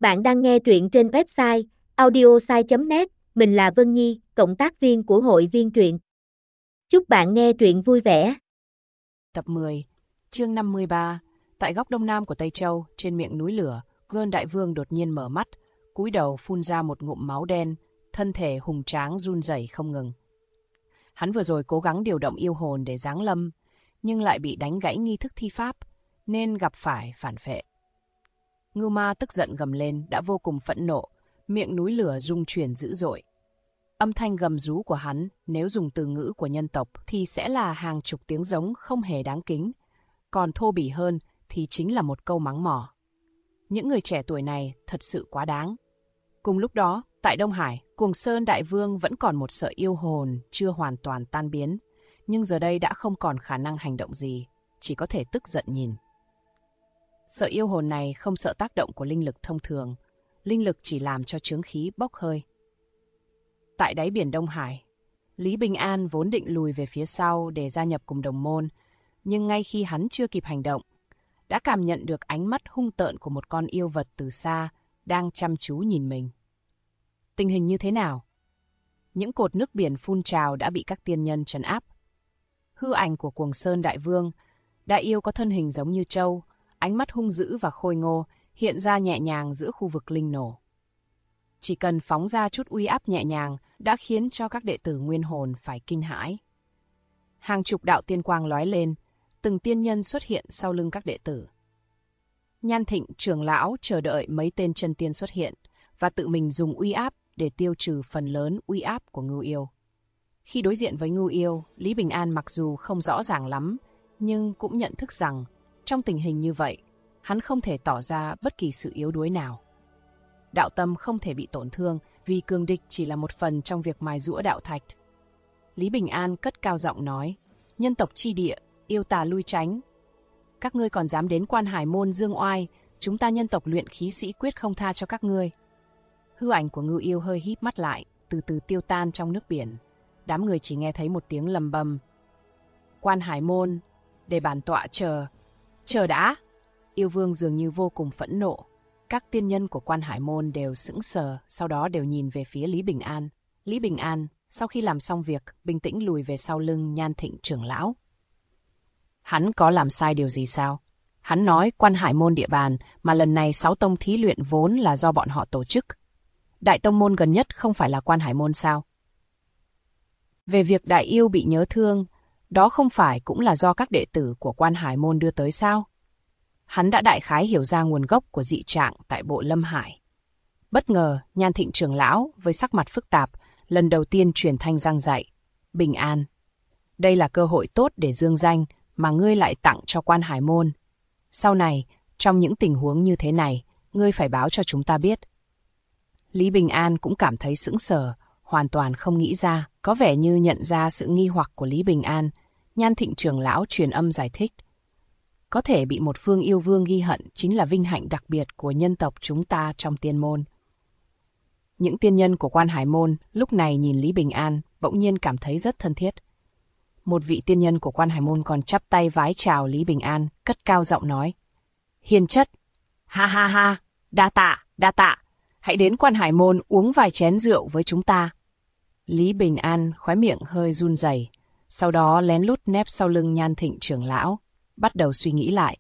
Bạn đang nghe truyện trên website audiosai.net, mình là Vân Nhi, cộng tác viên của hội viên truyện. Chúc bạn nghe truyện vui vẻ. Tập 10, chương 53. Tại góc đông nam của Tây Châu, trên miệng núi lửa, Gơn Đại Vương đột nhiên mở mắt, cúi đầu phun ra một ngụm máu đen, thân thể hùng tráng run rẩy không ngừng. Hắn vừa rồi cố gắng điều động yêu hồn để giáng lâm, nhưng lại bị đánh gãy nghi thức thi pháp, nên gặp phải phản phệ. Ngưu Ma tức giận gầm lên, đã vô cùng phẫn nộ, miệng núi lửa rung chuyển dữ dội. Âm thanh gầm rú của hắn, nếu dùng từ ngữ của nhân tộc thì sẽ là hàng chục tiếng giống không hề đáng kính, còn thô bỉ hơn thì chính là một câu mắng mỏ. Những người trẻ tuổi này thật sự quá đáng. Cùng lúc đó, tại Đông Hải, Cuồng Sơn Đại Vương vẫn còn một sợi yêu hồn chưa hoàn toàn tan biến, nhưng giờ đây đã không còn khả năng hành động gì, chỉ có thể tức giận nhìn. Sợi yêu hồn này không sợ tác động của linh lực thông thường, linh lực chỉ làm cho chướng khí bốc hơi. Tại đáy biển Đông Hải, Lý Bình An vốn định lùi về phía sau để gia nhập cùng đồng môn, nhưng ngay khi hắn chưa kịp hành động, đã cảm nhận được ánh mắt hung tợn của một con yêu vật từ xa đang chăm chú nhìn mình. Tình hình như thế nào? Những cột nước biển phun trào đã bị các tiên nhân trấn áp. Hư ảnh của Cuồng Sơn Đại Vương, đại yêu có thân hình giống như trâu, ánh mắt hung dữ và khôi ngô, hiện ra nhẹ nhàng giữa khu vực linh nổ. Chỉ cần phóng ra chút uy áp nhẹ nhàng đã khiến cho các đệ tử nguyên hồn phải kinh hãi. Hàng chục đạo tiên quang lóe lên, từng tiên nhân xuất hiện sau lưng các đệ tử. Nhan Thịnh trưởng lão chờ đợi mấy tên chân tiên xuất hiện và tự mình dùng uy áp để tiêu trừ phần lớn uy áp của Ngưu Yêu. Khi đối diện với Ngưu Yêu, Lý Bình An mặc dù không rõ ràng lắm, nhưng cũng nhận thức rằng trong tình hình như vậy, hắn không thể tỏ ra bất kỳ sự yếu đuối nào. Đạo tâm không thể bị tổn thương vì cường địch chỉ là một phần trong việc mài giũa đạo thạch. Lý Bình An cất cao giọng nói, nhân tộc chi địa, yêu tà lui tránh. Các ngươi còn dám đến Quan Hải Môn dương oai, chúng ta nhân tộc luyện khí sĩ quyết không tha cho các ngươi. Hư ảnh của Ngưu Yêu hơi híp mắt lại, từ từ tiêu tan trong nước biển. Đám người chỉ nghe thấy một tiếng lầm bầm. Quan Hải Môn, để bản tọa chờ đã. Yêu Vương dường như vô cùng phẫn nộ. Các tiên nhân của Quan Hải Môn đều sững sờ, sau đó đều nhìn về phía Lý Bình An. Lý Bình An, sau khi làm xong việc, bình tĩnh lùi về sau lưng Nhan Thịnh trưởng lão. Hắn có làm sai điều gì sao? Hắn nói Quan Hải Môn địa bàn, mà lần này 6 tông thí luyện vốn là do bọn họ tổ chức. Đại tông môn gần nhất không phải là Quan Hải Môn sao? Về việc đại yêu bị nhớ thương, đó không phải cũng là do các đệ tử của Quan Hải Môn đưa tới sao? Hắn đã đại khái hiểu ra nguồn gốc của dị trạng tại bộ Lâm Hải. Bất ngờ, Nhan Thịnh trưởng lão với sắc mặt phức tạp, lần đầu tiên truyền thanh răng dạy. Bình An, đây là cơ hội tốt để dương danh mà ngươi lại tặng cho Quan Hải Môn. Sau này, trong những tình huống như thế này, ngươi phải báo cho chúng ta biết. Lý Bình An cũng cảm thấy sững sờ, hoàn toàn không nghĩ ra, có vẻ như nhận ra sự nghi hoặc của Lý Bình An. Nhan Thịnh trưởng lão truyền âm giải thích. Có thể bị một phương yêu vương ghi hận chính là vinh hạnh đặc biệt của nhân tộc chúng ta trong tiên môn. Những tiên nhân của Quan Hải Môn lúc này nhìn Lý Bình An bỗng nhiên cảm thấy rất thân thiết. Một vị tiên nhân của Quan Hải Môn còn chắp tay vái chào Lý Bình An, cất cao giọng nói. Hiền chất, ha ha ha, đa tạ, hãy đến Quan Hải Môn uống vài chén rượu với chúng ta. Lý Bình An khóe miệng hơi run rẩy, sau đó lén lút nép sau lưng Nhan Thịnh trưởng lão, bắt đầu suy nghĩ lại.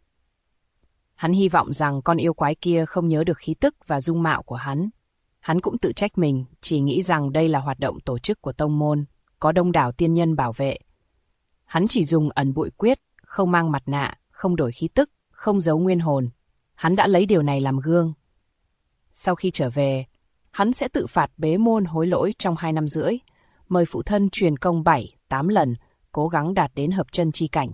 Hắn hy vọng rằng con yêu quái kia không nhớ được khí tức và dung mạo của hắn. Hắn cũng tự trách mình, chỉ nghĩ rằng đây là hoạt động tổ chức của tông môn, có đông đảo tiên nhân bảo vệ. Hắn chỉ dùng ẩn bụi quyết, không mang mặt nạ, không đổi khí tức, không giấu nguyên hồn. Hắn đã lấy điều này làm gương. Sau khi trở về, hắn sẽ tự phạt bế môn hối lỗi trong 2 năm rưỡi, mời phụ thân truyền công 7-8 lần, cố gắng đạt đến hợp chân chi cảnh.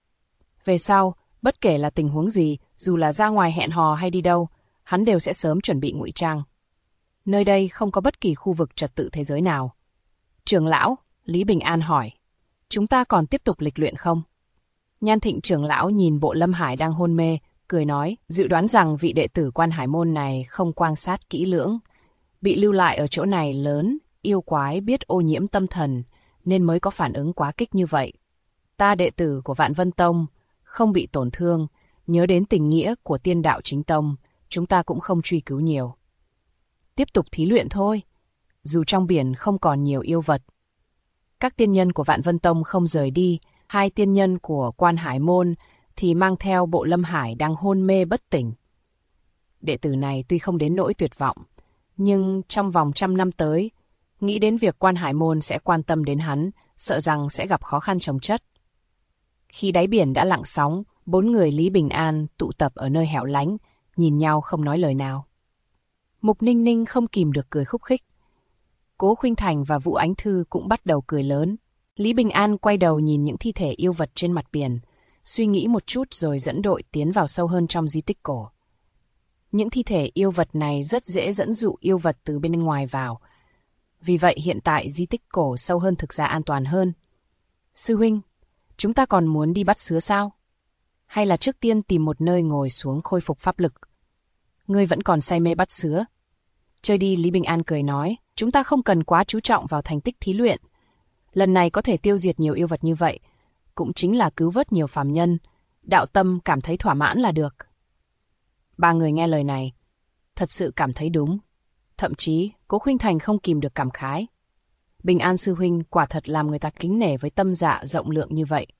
Về sau, bất kể là tình huống gì, dù là ra ngoài hẹn hò hay đi đâu, hắn đều sẽ sớm chuẩn bị ngụy trang. Nơi đây không có bất kỳ khu vực trật tự thế giới nào. Trưởng lão, Lý Bình An hỏi, chúng ta còn tiếp tục lịch luyện không? Nhan Thịnh trưởng lão nhìn bộ Lâm Hải đang hôn mê, cười nói, dự đoán rằng vị đệ tử Quan Hải Môn này không quan sát kỹ lưỡng. Bị lưu lại ở chỗ này lớn, yêu quái biết ô nhiễm tâm thần, nên mới có phản ứng quá kích như vậy. Ta đệ tử của Vạn Vân Tông, không bị tổn thương, nhớ đến tình nghĩa của Tiên Đạo Chính Tông, chúng ta cũng không truy cứu nhiều. Tiếp tục thí luyện thôi, dù trong biển không còn nhiều yêu vật. Các tiên nhân của Vạn Vân Tông không rời đi, hai tiên nhân của Quan Hải Môn thì mang theo Bộ Lâm Hải đang hôn mê bất tỉnh. Đệ tử này tuy không đến nỗi tuyệt vọng, nhưng trong vòng 100 năm tới, nghĩ đến việc Quan Hải Môn sẽ quan tâm đến hắn, sợ rằng sẽ gặp khó khăn chồng chất. Khi đáy biển đã lặng sóng, 4 người Lý Bình An tụ tập ở nơi hẻo lánh, nhìn nhau không nói lời nào. Mục Ninh Ninh không kìm được cười khúc khích. Cố Khuynh Thành và Vũ Ánh Thư cũng bắt đầu cười lớn. Lý Bình An quay đầu nhìn những thi thể yêu vật trên mặt biển, suy nghĩ một chút rồi dẫn đội tiến vào sâu hơn trong di tích cổ. Những thi thể yêu vật này rất dễ dẫn dụ yêu vật từ bên ngoài vào. Vì vậy hiện tại di tích cổ sâu hơn thực ra an toàn hơn. Sư huynh, chúng ta còn muốn đi bắt sứa sao? Hay là trước tiên tìm một nơi ngồi xuống khôi phục pháp lực? Ngươi vẫn còn say mê bắt sứa. Chơi đi, Lý Bình An cười nói, chúng ta không cần quá chú trọng vào thành tích thí luyện. Lần này có thể tiêu diệt nhiều yêu vật như vậy, cũng chính là cứu vớt nhiều phàm nhân, đạo tâm cảm thấy thỏa mãn là được. Ba người nghe lời này, thật sự cảm thấy đúng. Thậm chí, Cố Khuynh Thành không kìm được cảm khái. Bình An sư huynh quả thật làm người ta kính nể với tâm dạ rộng lượng như vậy.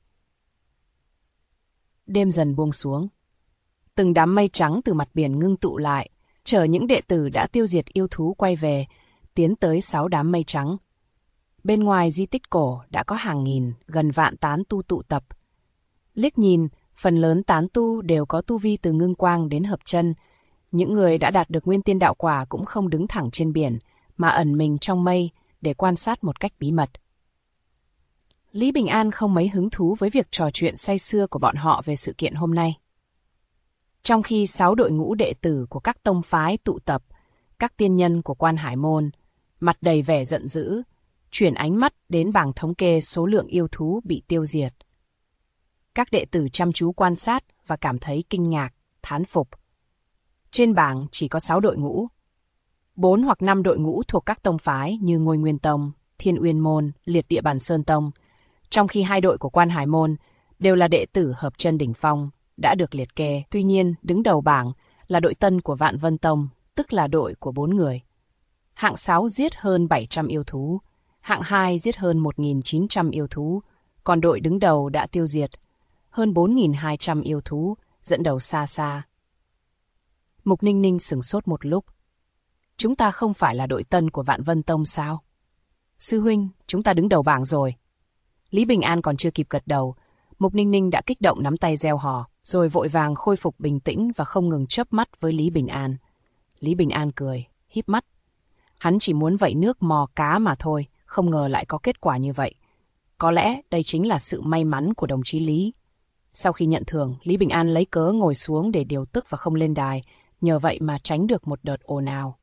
Đêm dần buông xuống. Từng đám mây trắng từ mặt biển ngưng tụ lại, chờ những đệ tử đã tiêu diệt yêu thú quay về, tiến tới 6 đám mây trắng. Bên ngoài di tích cổ đã có hàng nghìn, gần vạn tán tu tụ tập. Liếc nhìn, phần lớn tán tu đều có tu vi từ ngưng quang đến hợp chân. Những người đã đạt được nguyên tiên đạo quả cũng không đứng thẳng trên biển, mà ẩn mình trong mây để quan sát một cách bí mật. Lý Bình An không mấy hứng thú với việc trò chuyện say sưa của bọn họ về sự kiện hôm nay. Trong khi 6 đội ngũ đệ tử của các tông phái tụ tập, các tiên nhân của Quan Hải Môn, mặt đầy vẻ giận dữ, chuyển ánh mắt đến bảng thống kê số lượng yêu thú bị tiêu diệt. Các đệ tử chăm chú quan sát và cảm thấy kinh ngạc, thán phục. Trên bảng chỉ có 6 đội ngũ. 4 hoặc 5 đội ngũ thuộc các tông phái như Ngôi Nguyên Tông, Thiên Uyên Môn, Liệt Địa Bàn Sơn Tông, trong khi 2 đội của Quan Hải Môn đều là đệ tử hợp chân đỉnh phong, đã được liệt kê. Tuy nhiên, đứng đầu bảng là đội tân của Vạn Vân Tông, tức là đội của 4 người. Hạng 6 giết hơn 700 yêu thú, hạng 2 giết hơn 1.900 yêu thú, còn đội đứng đầu đã tiêu diệt hơn 4.200 yêu thú, dẫn đầu xa xa. Mục Ninh Ninh sửng sốt một lúc. Chúng ta không phải là đội tân của Vạn Vân Tông sao? Sư huynh, chúng ta đứng đầu bảng rồi. Lý Bình An còn chưa kịp gật đầu, Mục Ninh Ninh đã kích động nắm tay reo hò, rồi vội vàng khôi phục bình tĩnh và không ngừng chớp mắt với Lý Bình An. Lý Bình An cười, híp mắt. Hắn chỉ muốn vẩy nước mò cá mà thôi, không ngờ lại có kết quả như vậy. Có lẽ đây chính là sự may mắn của đồng chí Lý. Sau khi nhận thưởng, Lý Bình An lấy cớ ngồi xuống để điều tức và không lên đài, nhờ vậy mà tránh được một đợt ồn ào.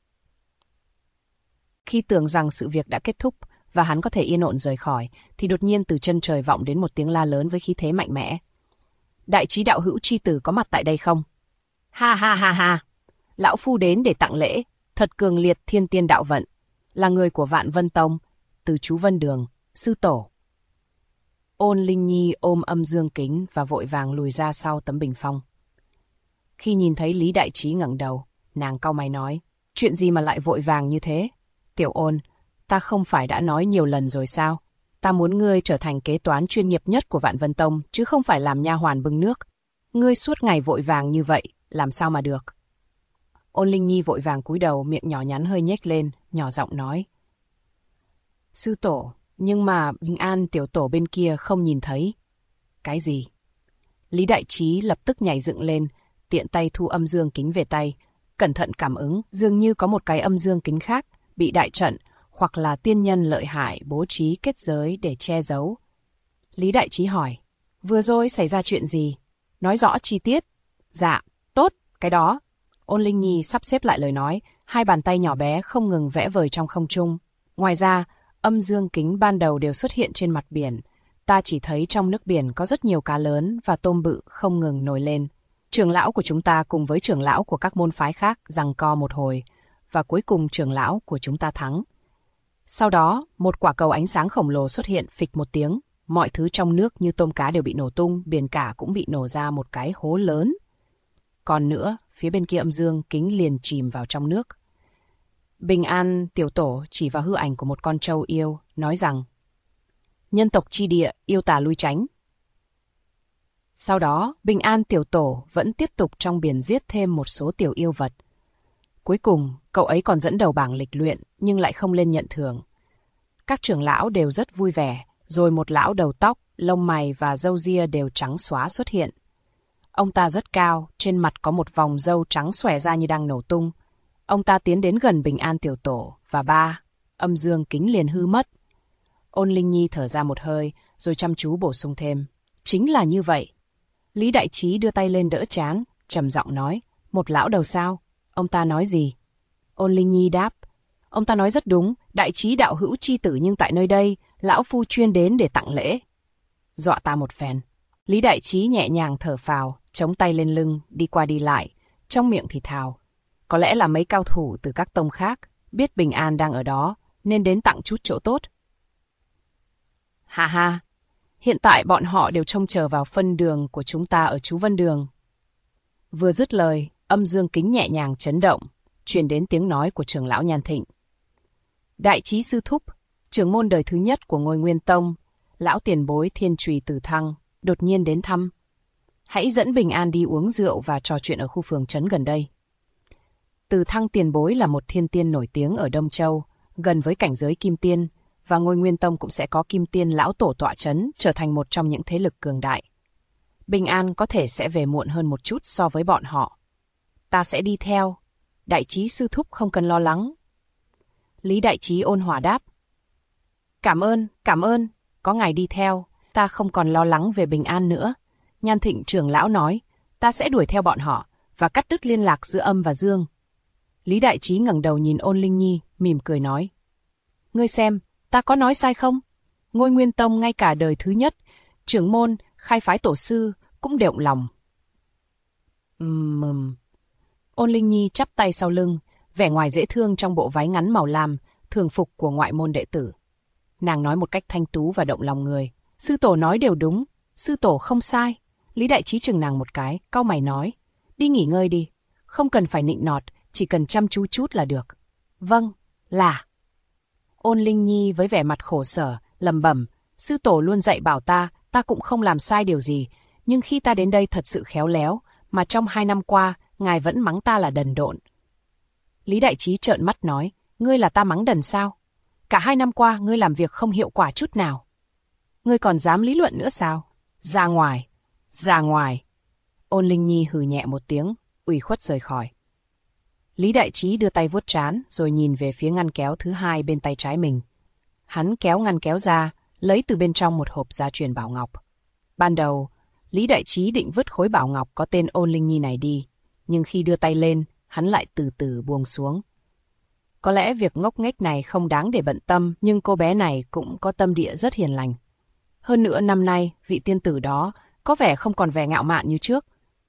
Khi tưởng rằng sự việc đã kết thúc và hắn có thể yên ổn rời khỏi, thì đột nhiên từ chân trời vọng đến một tiếng la lớn với khí thế mạnh mẽ. Đại trí đạo hữu chi tử có mặt tại đây không? Ha ha ha ha! Lão phu đến để tặng lễ, thật cường liệt thiên tiên đạo vận, là người của Vạn Vân Tông, từ chú Vân Đường, sư tổ. Ôn Linh Nhi ôm âm dương kính và vội vàng lùi ra sau tấm bình phong. Khi nhìn thấy Lý Đại Trí ngẩng đầu, nàng cau mày nói, chuyện gì mà lại vội vàng như thế? Tiểu Ôn, ta không phải đã nói nhiều lần rồi sao? Ta muốn ngươi trở thành kế toán chuyên nghiệp nhất của Vạn Vân Tông, chứ không phải làm nha hoàn bưng nước. Ngươi suốt ngày vội vàng như vậy, làm sao mà được? Ôn Linh Nhi vội vàng cúi đầu, miệng nhỏ nhắn hơi nhếch lên, nhỏ giọng nói. Sư tổ, nhưng mà Bình An tiểu tổ bên kia không nhìn thấy. Cái gì? Lý Đại Trí lập tức nhảy dựng lên, tiện tay thu âm dương kính về tay, cẩn thận cảm ứng, dường như có một cái âm dương kính khác bị đại trận hoặc là tiên nhân lợi hại bố trí kết giới để che giấu. Lý Đại Trí hỏi, vừa rồi xảy ra chuyện gì? Nói rõ chi tiết. Dạ, tốt, cái đó. Ôn Linh Nhi sắp xếp lại lời nói, hai bàn tay nhỏ bé không ngừng vẽ vời trong không trung. Ngoài ra, âm dương kính ban đầu đều xuất hiện trên mặt biển. Ta chỉ thấy trong nước biển có rất nhiều cá lớn và tôm bự không ngừng nổi lên. Trưởng lão của chúng ta cùng với trưởng lão của các môn phái khác giằng co một hồi, và cuối cùng trưởng lão của chúng ta thắng. Sau đó, một quả cầu ánh sáng khổng lồ xuất hiện phịch một tiếng. Mọi thứ trong nước như tôm cá đều bị nổ tung, biển cả cũng bị nổ ra một cái hố lớn. Còn nữa, phía bên kia âm dương kính liền chìm vào trong nước. Bình An tiểu tổ chỉ vào hư ảnh của một con trâu yêu, nói rằng: nhân tộc chi địa, yêu tà lui tránh. Sau đó, Bình An tiểu tổ vẫn tiếp tục trong biển giết thêm một số tiểu yêu vật. Cuối cùng, cậu ấy còn dẫn đầu bảng lịch luyện nhưng lại không lên nhận thưởng. Các trưởng lão đều rất vui vẻ, rồi một lão đầu tóc, lông mày và râu ria đều trắng xóa xuất hiện. Ông ta rất cao, trên mặt có một vòng râu trắng xòe ra như đang nổ tung. Ông ta tiến đến gần Bình An tiểu tổ và âm dương kính liền hư mất. Ôn Linh Nhi thở ra một hơi, rồi chăm chú bổ sung thêm: chính là như vậy. Lý Đại Trí đưa tay lên đỡ trán, trầm giọng nói: một lão đầu sao? Ông ta nói gì? Ôn Linh Nhi đáp: ông ta nói rất đúng, Đại Trí đạo hữu chi tử, nhưng tại nơi đây, lão phu chuyên đến để tặng lễ. Dọa ta một phen. Lý Đại Trí nhẹ nhàng thở phào, chống tay lên lưng, đi qua đi lại, trong miệng thì thào: có lẽ là mấy cao thủ từ các tông khác, biết Bình An đang ở đó, nên đến tặng chút chỗ tốt. Ha ha, hiện tại bọn họ đều trông chờ vào phân đường của chúng ta ở Chú Vân Đường. Vừa dứt lời, âm dương kính nhẹ nhàng chấn động, truyền đến tiếng nói của trưởng lão Nhan Thịnh. Đại Trí sư thúc, trưởng môn đời thứ nhất của Ngôi Nguyên Tông, lão tiền bối Thiên Trùy Từ Thăng, đột nhiên đến thăm. Hãy dẫn Bình An đi uống rượu và trò chuyện ở khu phường trấn gần đây. Từ Thăng tiền bối là một thiên tiên nổi tiếng ở Đông Châu, gần với cảnh giới kim tiên, và Ngôi Nguyên Tông cũng sẽ có kim tiên lão tổ tọa trấn, trở thành một trong những thế lực cường đại. Bình An có thể sẽ về muộn hơn một chút so với bọn họ. Ta sẽ đi theo. Đại Trí sư thúc không cần lo lắng. Lý Đại Trí ôn hòa đáp: cảm ơn, có ngài đi theo, ta không còn lo lắng về Bình An nữa. Nhan Thịnh trưởng lão nói, ta sẽ đuổi theo bọn họ và cắt đứt liên lạc giữa âm và dương. Lý Đại Trí ngẩng đầu nhìn Ôn Linh Nhi, mỉm cười nói: ngươi xem, ta có nói sai không? Ngôi Nguyên Tông ngay cả đời thứ nhất, trưởng môn, khai phái tổ sư cũng đều động lòng. Ôn Linh Nhi chắp tay sau lưng, vẻ ngoài dễ thương trong bộ váy ngắn màu lam, thường phục của ngoại môn đệ tử. Nàng nói một cách thanh tú và động lòng người: sư tổ nói đều đúng, sư tổ không sai. Lý Đại Trí chừng nàng một cái, cau mày nói: đi nghỉ ngơi đi, không cần phải nịnh nọt, chỉ cần chăm chú chút là được. Vâng, là. Ôn Linh Nhi với vẻ mặt khổ sở, lẩm bẩm: sư tổ luôn dạy bảo ta cũng không làm sai điều gì, nhưng khi ta đến đây thật sự khéo léo, mà trong 2 năm qua, ngài vẫn mắng ta là đần độn. Lý Đại Trí trợn mắt nói: ngươi là ta mắng đần sao? Cả 2 năm qua ngươi làm việc không hiệu quả chút nào. Ngươi còn dám lý luận nữa sao? Ra ngoài, ra ngoài. Ôn Linh Nhi hừ nhẹ một tiếng, ủy khuất rời khỏi. Lý Đại Trí đưa tay vuốt trán, rồi nhìn về phía ngăn kéo thứ hai bên tay trái mình. Hắn kéo ngăn kéo ra, lấy từ bên trong một hộp gia truyền bảo ngọc. Ban đầu, Lý Đại Trí định vứt khối bảo ngọc có tên Ôn Linh Nhi này đi, nhưng khi đưa tay lên, hắn lại từ từ buông xuống. Có lẽ việc ngốc nghếch này không đáng để bận tâm, nhưng cô bé này cũng có tâm địa rất hiền lành. Hơn nữa năm nay, vị tiên tử đó có vẻ không còn vẻ ngạo mạn như trước.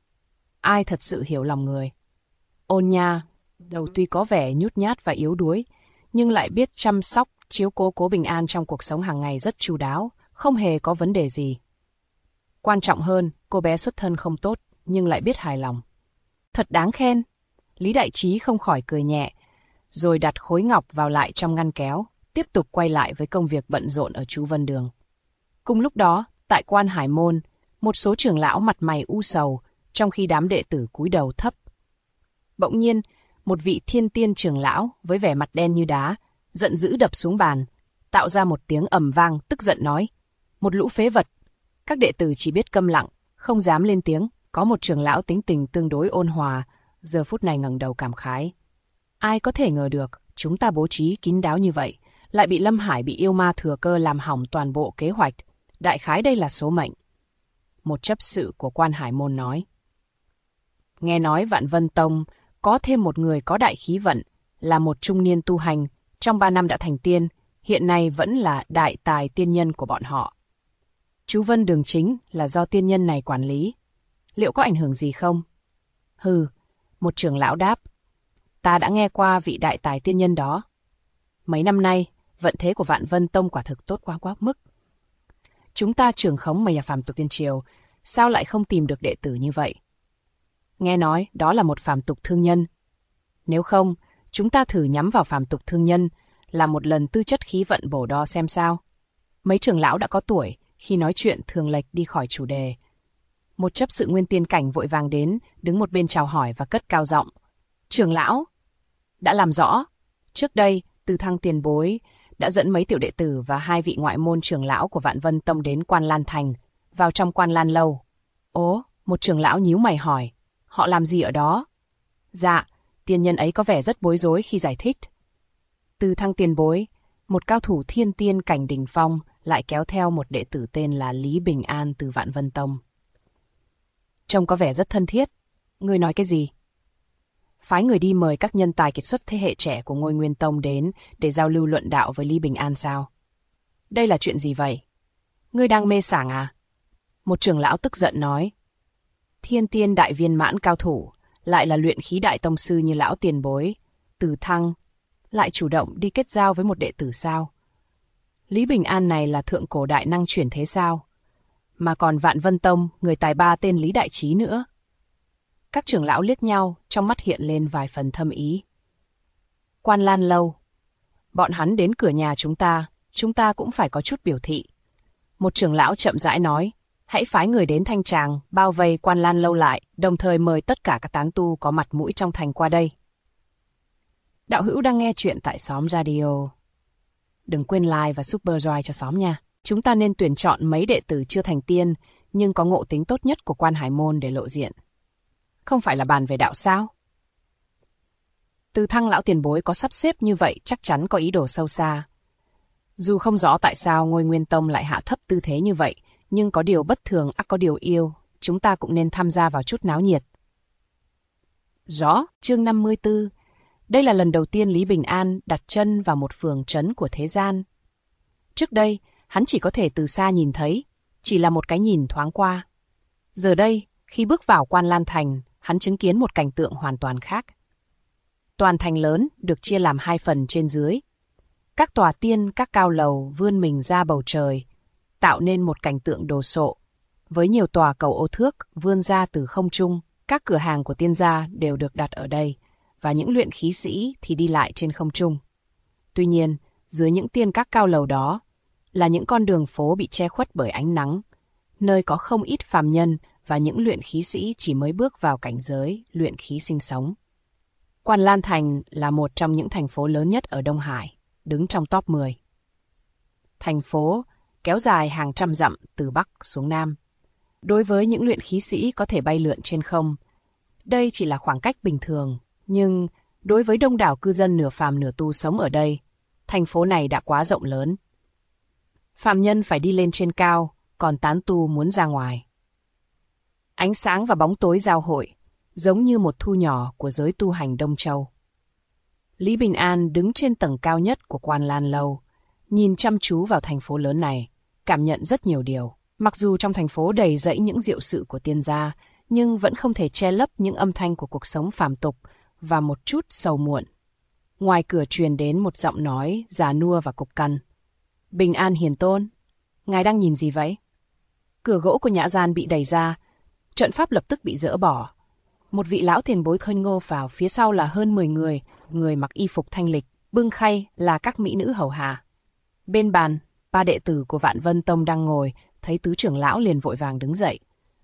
Ai thật sự hiểu lòng người? Ôn Nha, đầu tuy có vẻ nhút nhát và yếu đuối, nhưng lại biết chăm sóc, chiếu cố Cố Bình An trong cuộc sống hàng ngày rất chu đáo, không hề có vấn đề gì. Quan trọng hơn, cô bé xuất thân không tốt, nhưng lại biết hài lòng. Thật đáng khen. Lý Đại Trí không khỏi cười nhẹ, rồi đặt khối ngọc vào lại trong ngăn kéo, tiếp tục quay lại với công việc bận rộn ở Chú Vân Đường. Cùng lúc đó, tại Quan Hải Môn, một số trưởng lão mặt mày u sầu, trong khi đám đệ tử cúi đầu thấp. Bỗng nhiên, một vị thiên tiên trưởng lão với vẻ mặt đen như đá, giận dữ đập xuống bàn, tạo ra một tiếng ầm vang, tức giận nói: một lũ phế vật. Các đệ tử chỉ biết câm lặng, không dám lên tiếng. Có một trưởng lão tính tình tương đối ôn hòa, giờ phút này ngẩng đầu cảm khái: ai có thể ngờ được, chúng ta bố trí kín đáo như vậy, lại bị Lâm Hải bị yêu ma thừa cơ làm hỏng toàn bộ kế hoạch. Đại khái đây là số mệnh. Một chấp sự của Quan Hải Môn nói: nghe nói Vạn Vân Tông có thêm một người có đại khí vận, là một trung niên tu hành, trong 3 năm đã thành tiên, hiện nay vẫn là đại tài tiên nhân của bọn họ. Chú Vân Đường chính là do tiên nhân này quản lý. Liệu có ảnh hưởng gì không? Hừ, một trưởng lão đáp: ta đã nghe qua vị đại tài tiên nhân đó. Mấy năm nay, vận thế của Vạn Vân Tông quả thực tốt quá mức. Chúng ta trưởng khống mày phàm tục tiên triều, sao lại không tìm được đệ tử như vậy? Nghe nói đó là một phàm tục thương nhân. Nếu không, chúng ta thử nhắm vào phàm tục thương nhân, làm một lần tư chất khí vận bổ đo xem sao. Mấy trưởng lão đã có tuổi, khi nói chuyện thường lệch đi khỏi chủ đề. Một chấp sự nguyên tiên cảnh vội vàng đến, đứng một bên chào hỏi và cất cao giọng. Trưởng lão, đã làm rõ. Trước đây, Từ Thăng tiền bối đã dẫn mấy tiểu đệ tử và 2 vị ngoại môn trưởng lão của Vạn Vân Tông đến Quan Lan Thành, vào trong Quan Lan Lâu. Ố, một trưởng lão nhíu mày hỏi, họ làm gì ở đó? Dạ, tiên nhân ấy có vẻ rất bối rối khi giải thích. Từ Thăng tiền bối, một cao thủ thiên tiên cảnh đỉnh phong, lại kéo theo một đệ tử tên là Lý Bình An từ Vạn Vân Tông. Trông có vẻ rất thân thiết. Ngươi nói cái gì? Phái người đi mời các nhân tài kiệt xuất thế hệ trẻ của Ngôi Nguyên Tông đến để giao lưu luận đạo với Lý Bình An sao? Đây là chuyện gì vậy? Ngươi đang mê sảng à? Một trưởng lão tức giận nói. Thiên tiên đại viên mãn cao thủ, lại là luyện khí đại tông sư như lão tiền bối, Từ Thăng, lại chủ động đi kết giao với một đệ tử sao? Lý Bình An này là thượng cổ đại năng chuyển thế sao? Mà còn Vạn Vân Tông, người tài ba tên Lý Đại Trí nữa. Các trưởng lão liếc nhau, trong mắt hiện lên vài phần thâm ý. Quan Lan Lâu. Bọn hắn đến cửa nhà chúng ta cũng phải có chút biểu thị. Một trưởng lão chậm rãi nói, hãy phái người đến thanh tràng, bao vây Quan Lan Lâu lại, đồng thời mời tất cả các tán tu có mặt mũi trong thành qua đây. Đạo hữu đang nghe chuyện tại Xóm Radio. Đừng quên like và subscribe cho xóm nha. Chúng ta nên tuyển chọn mấy đệ tử chưa thành tiên, nhưng có ngộ tính tốt nhất của Quan Hải Môn để lộ diện. Không phải là bàn về đạo sao? Từ Thăng lão tiền bối có sắp xếp như vậy chắc chắn có ý đồ sâu xa. Dù không rõ tại sao Ngôi Nguyên Tông lại hạ thấp tư thế như vậy, nhưng có điều bất thường ắt có điều yêu, chúng ta cũng nên tham gia vào chút náo nhiệt. Rõ, chương 54. Đây là lần đầu tiên Lý Bình An đặt chân vào một phường trấn của thế gian. Trước đây, hắn chỉ có thể từ xa nhìn thấy, chỉ là một cái nhìn thoáng qua. Giờ đây, khi bước vào Quan Lan Thành, hắn chứng kiến một cảnh tượng hoàn toàn khác. Toàn thành lớn được chia làm 2 phần trên dưới. Các tòa tiên, các cao lầu vươn mình ra bầu trời, tạo nên một cảnh tượng đồ sộ. Với nhiều tòa cầu ô thước vươn ra từ không trung, các cửa hàng của tiên gia đều được đặt ở đây, và những luyện khí sĩ thì đi lại trên không trung. Tuy nhiên, dưới những tiên các cao lầu đó, là những con đường phố bị che khuất bởi ánh nắng, nơi có không ít phàm nhân và những luyện khí sĩ chỉ mới bước vào cảnh giới luyện khí sinh sống. Quan Lan Thành là một trong những thành phố lớn nhất ở Đông Hải, đứng trong top 10. Thành phố kéo dài hàng trăm dặm từ Bắc xuống Nam. Đối với những luyện khí sĩ có thể bay lượn trên không, đây chỉ là khoảng cách bình thường, nhưng đối với đông đảo cư dân nửa phàm nửa tu sống ở đây, thành phố này đã quá rộng lớn. Phàm nhân phải đi lên trên cao, còn tán tu muốn ra ngoài. Ánh sáng và bóng tối giao hội, giống như một thu nhỏ của giới tu hành Đông Châu. Lý Bình An đứng trên tầng cao nhất của Quan Lan Lâu, nhìn chăm chú vào thành phố lớn này, cảm nhận rất nhiều điều. Mặc dù trong thành phố đầy rẫy những diệu sự của tiên gia, nhưng vẫn không thể che lấp những âm thanh của cuộc sống phàm tục và một chút sầu muộn. Ngoài cửa truyền đến một giọng nói già nua và cục cằn. Bình An hiền tôn, ngài đang nhìn gì vậy? Cửa gỗ của nhã gian bị đẩy ra, trận pháp lập tức bị dỡ bỏ. Một vị lão tiền bối khôi ngô vào, phía sau là hơn 10 người mặc y phục thanh lịch, bưng khay là các mỹ nữ hầu hạ. Bên bàn, 3 đệ tử của Vạn Vân Tông đang ngồi, thấy tứ trưởng lão liền vội vàng đứng dậy.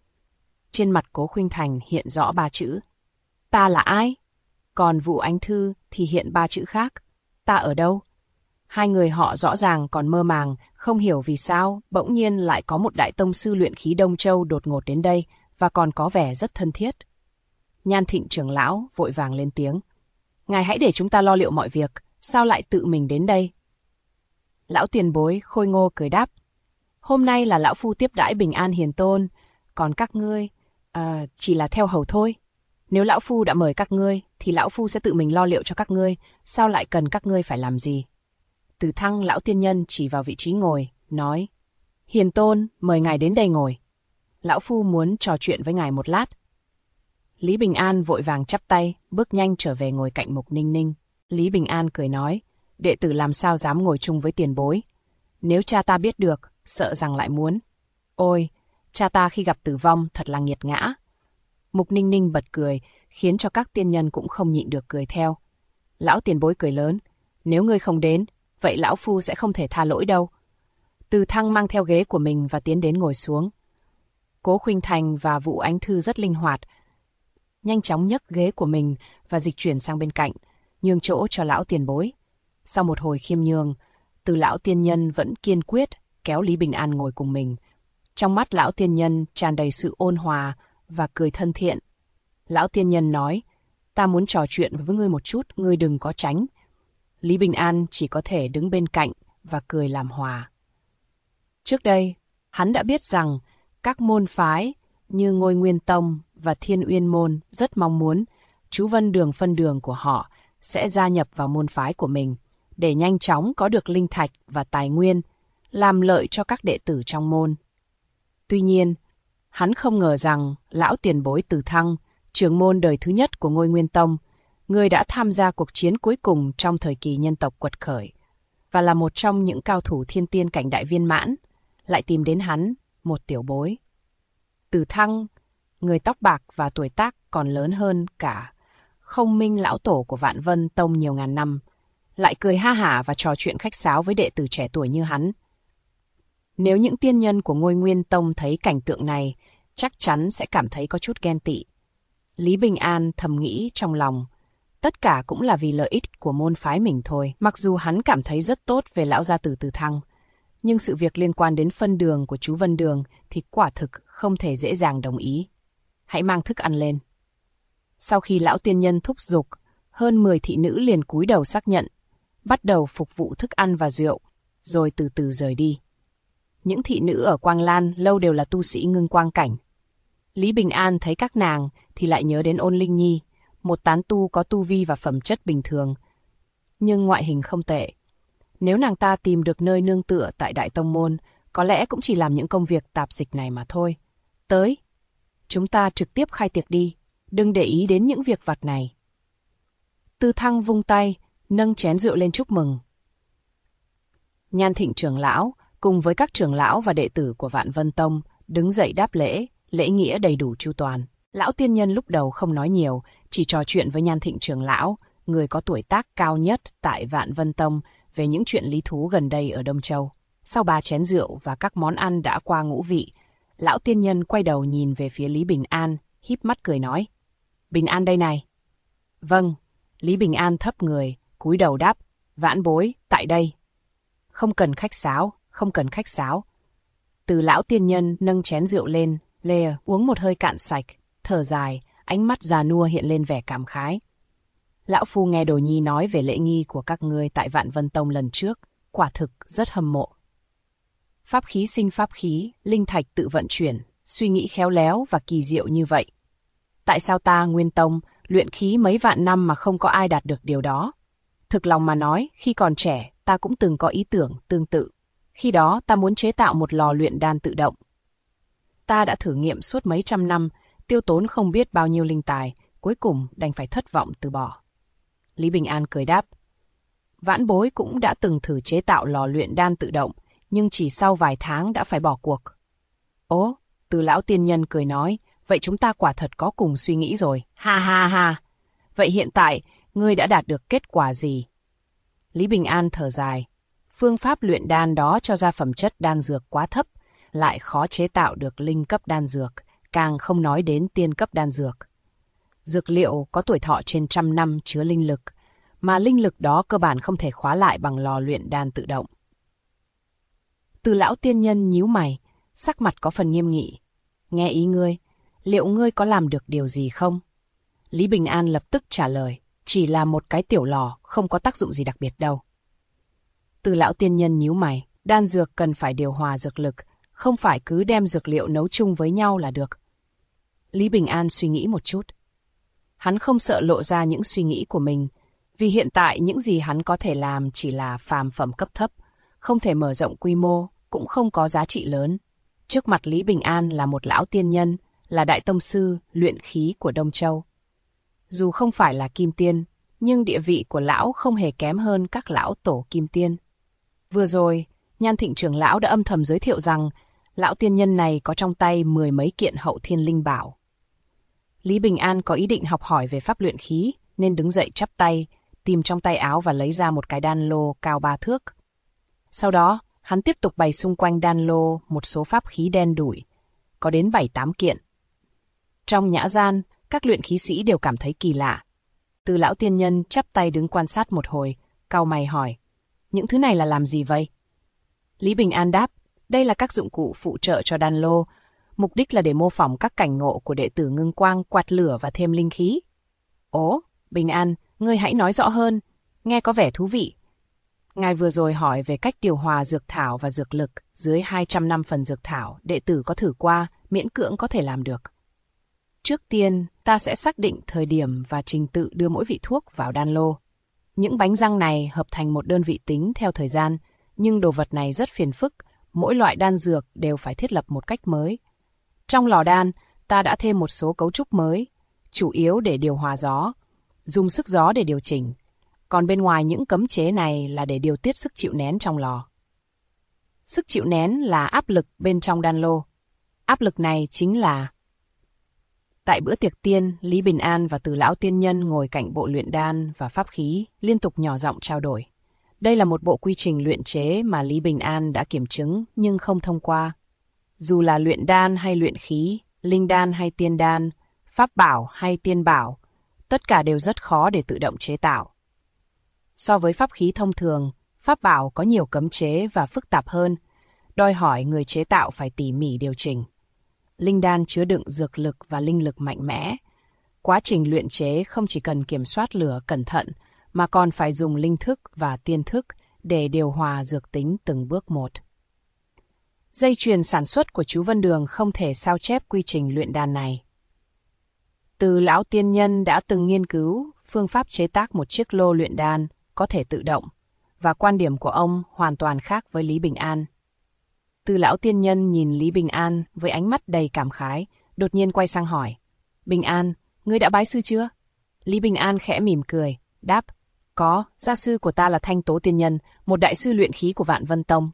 Trên mặt Cố Khuynh Thành hiện rõ 3 chữ. Ta là ai? Còn Vũ Ánh Thư thì hiện 3 chữ khác. Ta ở đâu? 2 người họ rõ ràng còn mơ màng, không hiểu vì sao bỗng nhiên lại có một đại tông sư luyện khí Đông Châu đột ngột đến đây và còn có vẻ rất thân thiết. Nhan Thịnh trưởng lão vội vàng lên tiếng. Ngài hãy để chúng ta lo liệu mọi việc, sao lại tự mình đến đây? Lão tiền bối khôi ngô cười đáp. Hôm nay là lão phu tiếp đãi Bình An hiền tôn, còn các ngươi, chỉ là theo hầu thôi. Nếu lão phu đã mời các ngươi, thì lão phu sẽ tự mình lo liệu cho các ngươi, sao lại cần các ngươi phải làm gì? Từ Thăng lão tiên nhân chỉ vào vị trí ngồi, nói. Hiền tôn, mời ngài đến đây ngồi. Lão phu muốn trò chuyện với ngài một lát. Lý Bình An vội vàng chắp tay, bước nhanh trở về ngồi cạnh Mục Ninh Ninh. Lý Bình An cười nói, đệ tử làm sao dám ngồi chung với tiền bối. Nếu cha ta biết được, sợ rằng lại muốn. Ôi, cha ta khi gặp tử vong thật là nghiệt ngã. Mục Ninh Ninh bật cười, khiến cho các tiên nhân cũng không nhịn được cười theo. Lão tiền bối cười lớn, nếu ngươi không đến, vậy lão phu sẽ không thể tha lỗi đâu. Từ Thăng mang theo ghế của mình và tiến đến ngồi xuống. Cố Khuynh Thành và Vũ Ánh Thư rất linh hoạt, nhanh chóng nhấc ghế của mình và dịch chuyển sang bên cạnh, nhường chỗ cho lão tiền bối. Sau một hồi khiêm nhường, Từ lão tiên nhân vẫn kiên quyết kéo Lý Bình An ngồi cùng mình. Trong mắt lão tiên nhân tràn đầy sự ôn hòa và cười thân thiện. Lão tiên nhân nói, ta muốn trò chuyện với ngươi một chút, ngươi đừng có tránh. Lý Bình An chỉ có thể đứng bên cạnh và cười làm hòa. Trước đây, hắn đã biết rằng các môn phái như Ngôi Nguyên Tông và Thiên Uyên Môn rất mong muốn chú Vân Đường phân đường của họ sẽ gia nhập vào môn phái của mình để nhanh chóng có được linh thạch và tài nguyên, làm lợi cho các đệ tử trong môn. Tuy nhiên, hắn không ngờ rằng lão tiền bối Từ Thăng, trưởng môn đời thứ nhất của Ngôi Nguyên Tông, người đã tham gia cuộc chiến cuối cùng trong thời kỳ nhân tộc quật khởi, và là một trong những cao thủ thiên tiên cảnh đại viên mãn, lại tìm đến hắn, một tiểu bối. Từ Thăng, người tóc bạc và tuổi tác còn lớn hơn cả Không Minh lão tổ của Vạn Vân Tông nhiều ngàn năm, lại cười ha hả và trò chuyện khách sáo với đệ tử trẻ tuổi như hắn. Nếu những tiên nhân của Ngôi Nguyên Tông thấy cảnh tượng này, chắc chắn sẽ cảm thấy có chút ghen tị. Lý Bình An thầm nghĩ trong lòng, tất cả cũng là vì lợi ích của môn phái mình thôi. Mặc dù hắn cảm thấy rất tốt về lão gia tử Từ Thăng, nhưng sự việc liên quan đến phân đường của chú Vân Đường thì quả thực không thể dễ dàng đồng ý. Hãy mang thức ăn lên. Sau khi lão tiên nhân thúc giục, hơn 10 thị nữ liền cúi đầu xác nhận, bắt đầu phục vụ thức ăn và rượu, rồi từ từ rời đi. Những thị nữ ở Quang Lan lâu đều là tu sĩ ngưng quang cảnh. Lý Bình An thấy các nàng thì lại nhớ đến Ôn Linh Nhi, một tán tu có tu vi và phẩm chất bình thường, nhưng ngoại hình không tệ. Nếu nàng ta tìm được nơi nương tựa tại Đại Tông Môn, có lẽ cũng chỉ làm những công việc tạp dịch này mà thôi. Tới, chúng ta trực tiếp khai tiệc đi, đừng để ý đến những việc vặt này. Từ Thăng vung tay, nâng chén rượu lên chúc mừng. Nhan Thịnh trưởng lão, cùng với các trưởng lão và đệ tử của Vạn Vân Tông, đứng dậy đáp lễ, lễ nghĩa đầy đủ chu toàn. Lão tiên nhân lúc đầu không nói nhiều, chỉ trò chuyện với Nhan Thịnh trưởng lão, người có tuổi tác cao nhất tại Vạn Vân Tông, về những chuyện lý thú gần đây ở Đông Châu. Sau 3 chén rượu và các món ăn đã qua ngũ vị, lão tiên nhân quay đầu nhìn về phía Lý Bình An, híp mắt cười nói, Bình An đây này. Vâng, Lý Bình An thấp người, cúi đầu đáp, vãn bối, tại đây. Không cần khách sáo, không cần khách sáo. Từ lão tiên nhân nâng chén rượu lên, lê uống một hơi cạn sạch, thở dài, ánh mắt già nua hiện lên vẻ cảm khái. Lão phu nghe Đồ Nhi nói về lễ nghi của các ngươi tại Vạn Vân Tông lần trước, quả thực rất hâm mộ. Pháp khí sinh pháp khí, linh thạch tự vận chuyển, suy nghĩ khéo léo và kỳ diệu như vậy. Tại sao ta, Nguyên Tông, luyện khí mấy vạn năm mà không có ai đạt được điều đó? Thực lòng mà nói, khi còn trẻ, ta cũng từng có ý tưởng tương tự. Khi đó, ta muốn chế tạo một lò luyện đan tự động. Ta đã thử nghiệm suốt mấy trăm năm, tiêu tốn không biết bao nhiêu linh tài, cuối cùng đành phải thất vọng từ bỏ. Lý Bình An cười đáp, vãn bối cũng đã từng thử chế tạo lò luyện đan tự động, nhưng chỉ sau vài tháng đã phải bỏ cuộc. Ố, Từ lão tiên nhân cười nói, vậy chúng ta quả thật có cùng suy nghĩ rồi. Ha ha ha. Vậy hiện tại, ngươi đã đạt được kết quả gì? Lý Bình An thở dài. Phương pháp luyện đan đó cho ra phẩm chất đan dược quá thấp, lại khó chế tạo được linh cấp đan dược, càng không nói đến tiên cấp đan dược. Dược liệu có tuổi thọ trên 100 năm chứa linh lực, mà linh lực đó cơ bản không thể khóa lại bằng lò luyện đan tự động. Từ lão tiên nhân nhíu mày, sắc mặt có phần nghiêm nghị. Nghe ý ngươi, liệu ngươi có làm được điều gì không? Lý Bình An lập tức trả lời, chỉ là một cái tiểu lò, không có tác dụng gì đặc biệt đâu. Từ lão tiên nhân nhíu mày, đan dược cần phải điều hòa dược lực, không phải cứ đem dược liệu nấu chung với nhau là được. Lý Bình An suy nghĩ một chút. Hắn không sợ lộ ra những suy nghĩ của mình, vì hiện tại những gì hắn có thể làm chỉ là phàm phẩm cấp thấp, không thể mở rộng quy mô, cũng không có giá trị lớn. Trước mặt Lý Bình An là một lão tiên nhân, là đại tông sư, luyện khí của Đông Châu. Dù không phải là kim tiên, nhưng địa vị của lão không hề kém hơn các lão tổ kim tiên. Vừa rồi, Nhan Thịnh trưởng lão đã âm thầm giới thiệu rằng lão tiên nhân này có trong tay 10 mấy kiện hậu thiên linh bảo. Lý Bình An có ý định học hỏi về pháp luyện khí, nên đứng dậy chắp tay, tìm trong tay áo và lấy ra một cái đan lô cao 3 thước. Sau đó, hắn tiếp tục bày xung quanh đan lô một số pháp khí đen đủi, có đến 7-8 kiện. Trong nhã gian, các luyện khí sĩ đều cảm thấy kỳ lạ. Từ lão tiên nhân chắp tay đứng quan sát một hồi, cau mày hỏi, những thứ này là làm gì vậy? Lý Bình An đáp, đây là các dụng cụ phụ trợ cho đan lô, mục đích là để mô phỏng các cảnh ngộ của đệ tử Ngưng Quang, quạt lửa và thêm linh khí. Ồ, Bình An, ngươi hãy nói rõ hơn, nghe có vẻ thú vị. Ngài vừa rồi hỏi về cách điều hòa dược thảo và dược lực, dưới 200 năm phần dược thảo, đệ tử có thử qua, miễn cưỡng có thể làm được. Trước tiên, ta sẽ xác định thời điểm và trình tự đưa mỗi vị thuốc vào đan lô. Những bánh răng này hợp thành một đơn vị tính theo thời gian, nhưng đồ vật này rất phiền phức, mỗi loại đan dược đều phải thiết lập một cách mới. Trong lò đan, ta đã thêm một số cấu trúc mới, chủ yếu để điều hòa gió, dùng sức gió để điều chỉnh. Còn bên ngoài những cấm chế này là để điều tiết sức chịu nén trong lò. Sức chịu nén là áp lực bên trong đan lô. Áp lực này chính là... Tại bữa tiệc tiên, Lý Bình An và Từ lão tiên nhân ngồi cạnh bộ luyện đan và pháp khí, liên tục nhỏ giọng trao đổi. Đây là một bộ quy trình luyện chế mà Lý Bình An đã kiểm chứng nhưng không thông qua. Dù là luyện đan hay luyện khí, linh đan hay tiên đan, pháp bảo hay tiên bảo, tất cả đều rất khó để tự động chế tạo. So với pháp khí thông thường, pháp bảo có nhiều cấm chế và phức tạp hơn, đòi hỏi người chế tạo phải tỉ mỉ điều chỉnh. Linh đan chứa đựng dược lực và linh lực mạnh mẽ. Quá trình luyện chế không chỉ cần kiểm soát lửa cẩn thận, mà còn phải dùng linh thức và tiên thức để điều hòa dược tính từng bước một. Dây chuyền sản xuất của chú Vân Đường không thể sao chép quy trình luyện đan này. Từ lão tiên nhân đã từng nghiên cứu phương pháp chế tác một chiếc lô luyện đan có thể tự động, và quan điểm của ông hoàn toàn khác với Lý Bình An. Từ lão tiên nhân nhìn Lý Bình An với ánh mắt đầy cảm khái, đột nhiên quay sang hỏi, Bình An, ngươi đã bái sư chưa? Lý Bình An khẽ mỉm cười, đáp, có, gia sư của ta là Thanh Tố tiên nhân, một đại sư luyện khí của Vạn Vân Tông.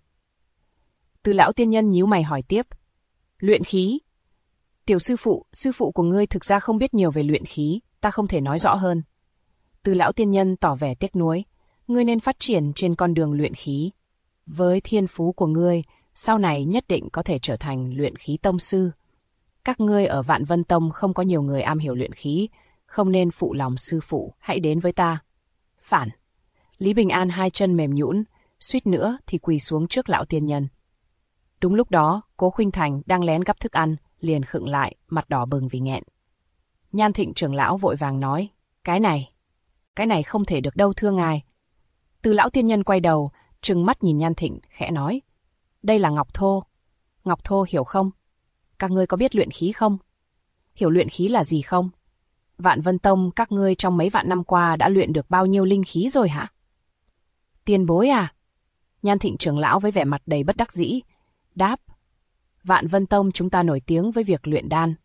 Từ lão tiên nhân nhíu mày hỏi tiếp, luyện khí? Tiểu sư phụ của ngươi thực ra không biết nhiều về luyện khí, ta không thể nói rõ hơn. Từ lão tiên nhân tỏ vẻ tiếc nuối, ngươi nên phát triển trên con đường luyện khí. Với thiên phú của ngươi, sau này nhất định có thể trở thành luyện khí tông sư. Các ngươi ở Vạn Vân Tông không có nhiều người am hiểu luyện khí, không nên phụ lòng sư phụ, hãy đến với ta. Phản. Lý Bình An hai chân mềm nhũn, suýt nữa thì quỳ xuống trước lão tiên nhân. Đúng lúc đó, Cố Khuynh Thành đang lén gắp thức ăn, liền khựng lại, mặt đỏ bừng vì nghẹn. Nhan Thịnh trưởng lão vội vàng nói, cái này không thể được đâu thưa ngài. Từ lão tiên nhân quay đầu, trừng mắt nhìn Nhan Thịnh, khẽ nói, đây là ngọc thô. Ngọc thô hiểu không? Các ngươi có biết luyện khí không? Hiểu luyện khí là gì không? Vạn Vân Tông các ngươi trong mấy vạn năm qua đã luyện được bao nhiêu linh khí rồi hả? Tiền bối à? Nhan Thịnh trưởng lão với vẻ mặt đầy bất đắc dĩ, đáp, Vạn Vân Tông chúng ta nổi tiếng với việc luyện đan.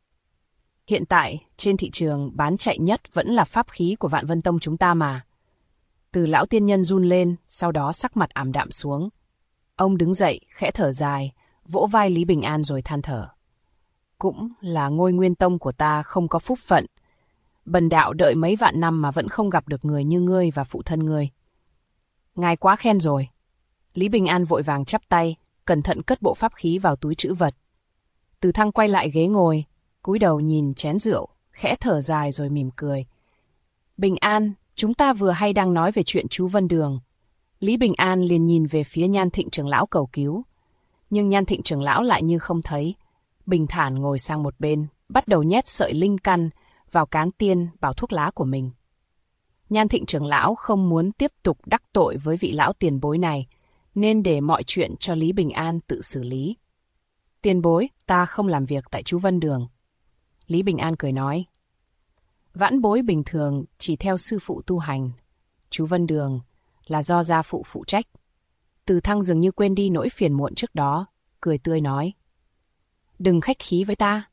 Hiện tại, trên thị trường bán chạy nhất vẫn là pháp khí của Vạn Vân Tông chúng ta mà. Từ lão tiên nhân run lên, sau đó sắc mặt ảm đạm xuống. Ông đứng dậy, khẽ thở dài, vỗ vai Lý Bình An rồi than thở. Cũng là Ngôi Nguyên Tông của ta không có phúc phận. Bần đạo đợi mấy vạn năm mà vẫn không gặp được người như ngươi và phụ thân ngươi. Ngài quá khen rồi. Lý Bình An vội vàng chắp tay, cẩn thận cất bộ pháp khí vào túi trữ vật. Từ Thăng quay lại ghế ngồi, cúi đầu nhìn chén rượu, khẽ thở dài rồi mỉm cười. Bình An, chúng ta vừa hay đang nói về chuyện chú Vân Đường. Lý Bình An liền nhìn về phía Nhan Thịnh trưởng lão cầu cứu. Nhưng Nhan Thịnh trưởng lão lại như không thấy. Bình thản ngồi sang một bên, bắt đầu nhét sợi linh căn vào cán tiên vào thuốc lá của mình. Nhan Thịnh trưởng lão không muốn tiếp tục đắc tội với vị lão tiền bối này, nên để mọi chuyện cho Lý Bình An tự xử lý. Tiền bối, ta không làm việc tại chú Vân Đường. Lý Bình An cười nói. Vãn bối bình thường chỉ theo sư phụ tu hành. Chú Vân Đường là do gia phụ phụ trách. Từ Thăng dường như quên đi nỗi phiền muộn trước đó, cười tươi nói. Đừng khách khí với ta.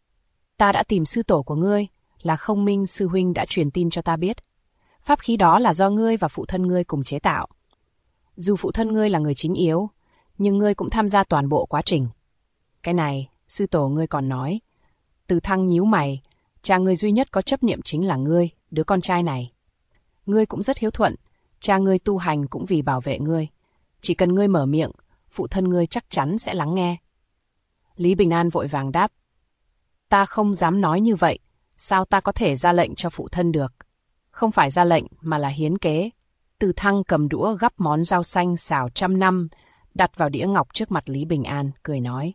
Ta đã tìm sư tổ của ngươi, là Không Minh sư huynh đã truyền tin cho ta biết. Pháp khí đó là do ngươi và phụ thân ngươi cùng chế tạo. Dù phụ thân ngươi là người chính yếu, nhưng ngươi cũng tham gia toàn bộ quá trình. Cái này, sư tổ ngươi còn nói. Từ Thăng nhíu mày, Cha ngươi duy nhất có chấp niệm chính là ngươi, đứa con trai này. Ngươi cũng rất hiếu thuận, cha ngươi tu hành cũng vì bảo vệ ngươi. Chỉ cần ngươi mở miệng, phụ thân ngươi chắc chắn sẽ lắng nghe. Lý Bình An vội vàng đáp. Ta không dám nói như vậy, sao ta có thể ra lệnh cho phụ thân được? Không phải ra lệnh mà là hiến kế. Từ Thăng cầm đũa gắp món rau xanh xào 100 năm, đặt vào đĩa ngọc trước mặt Lý Bình An, cười nói.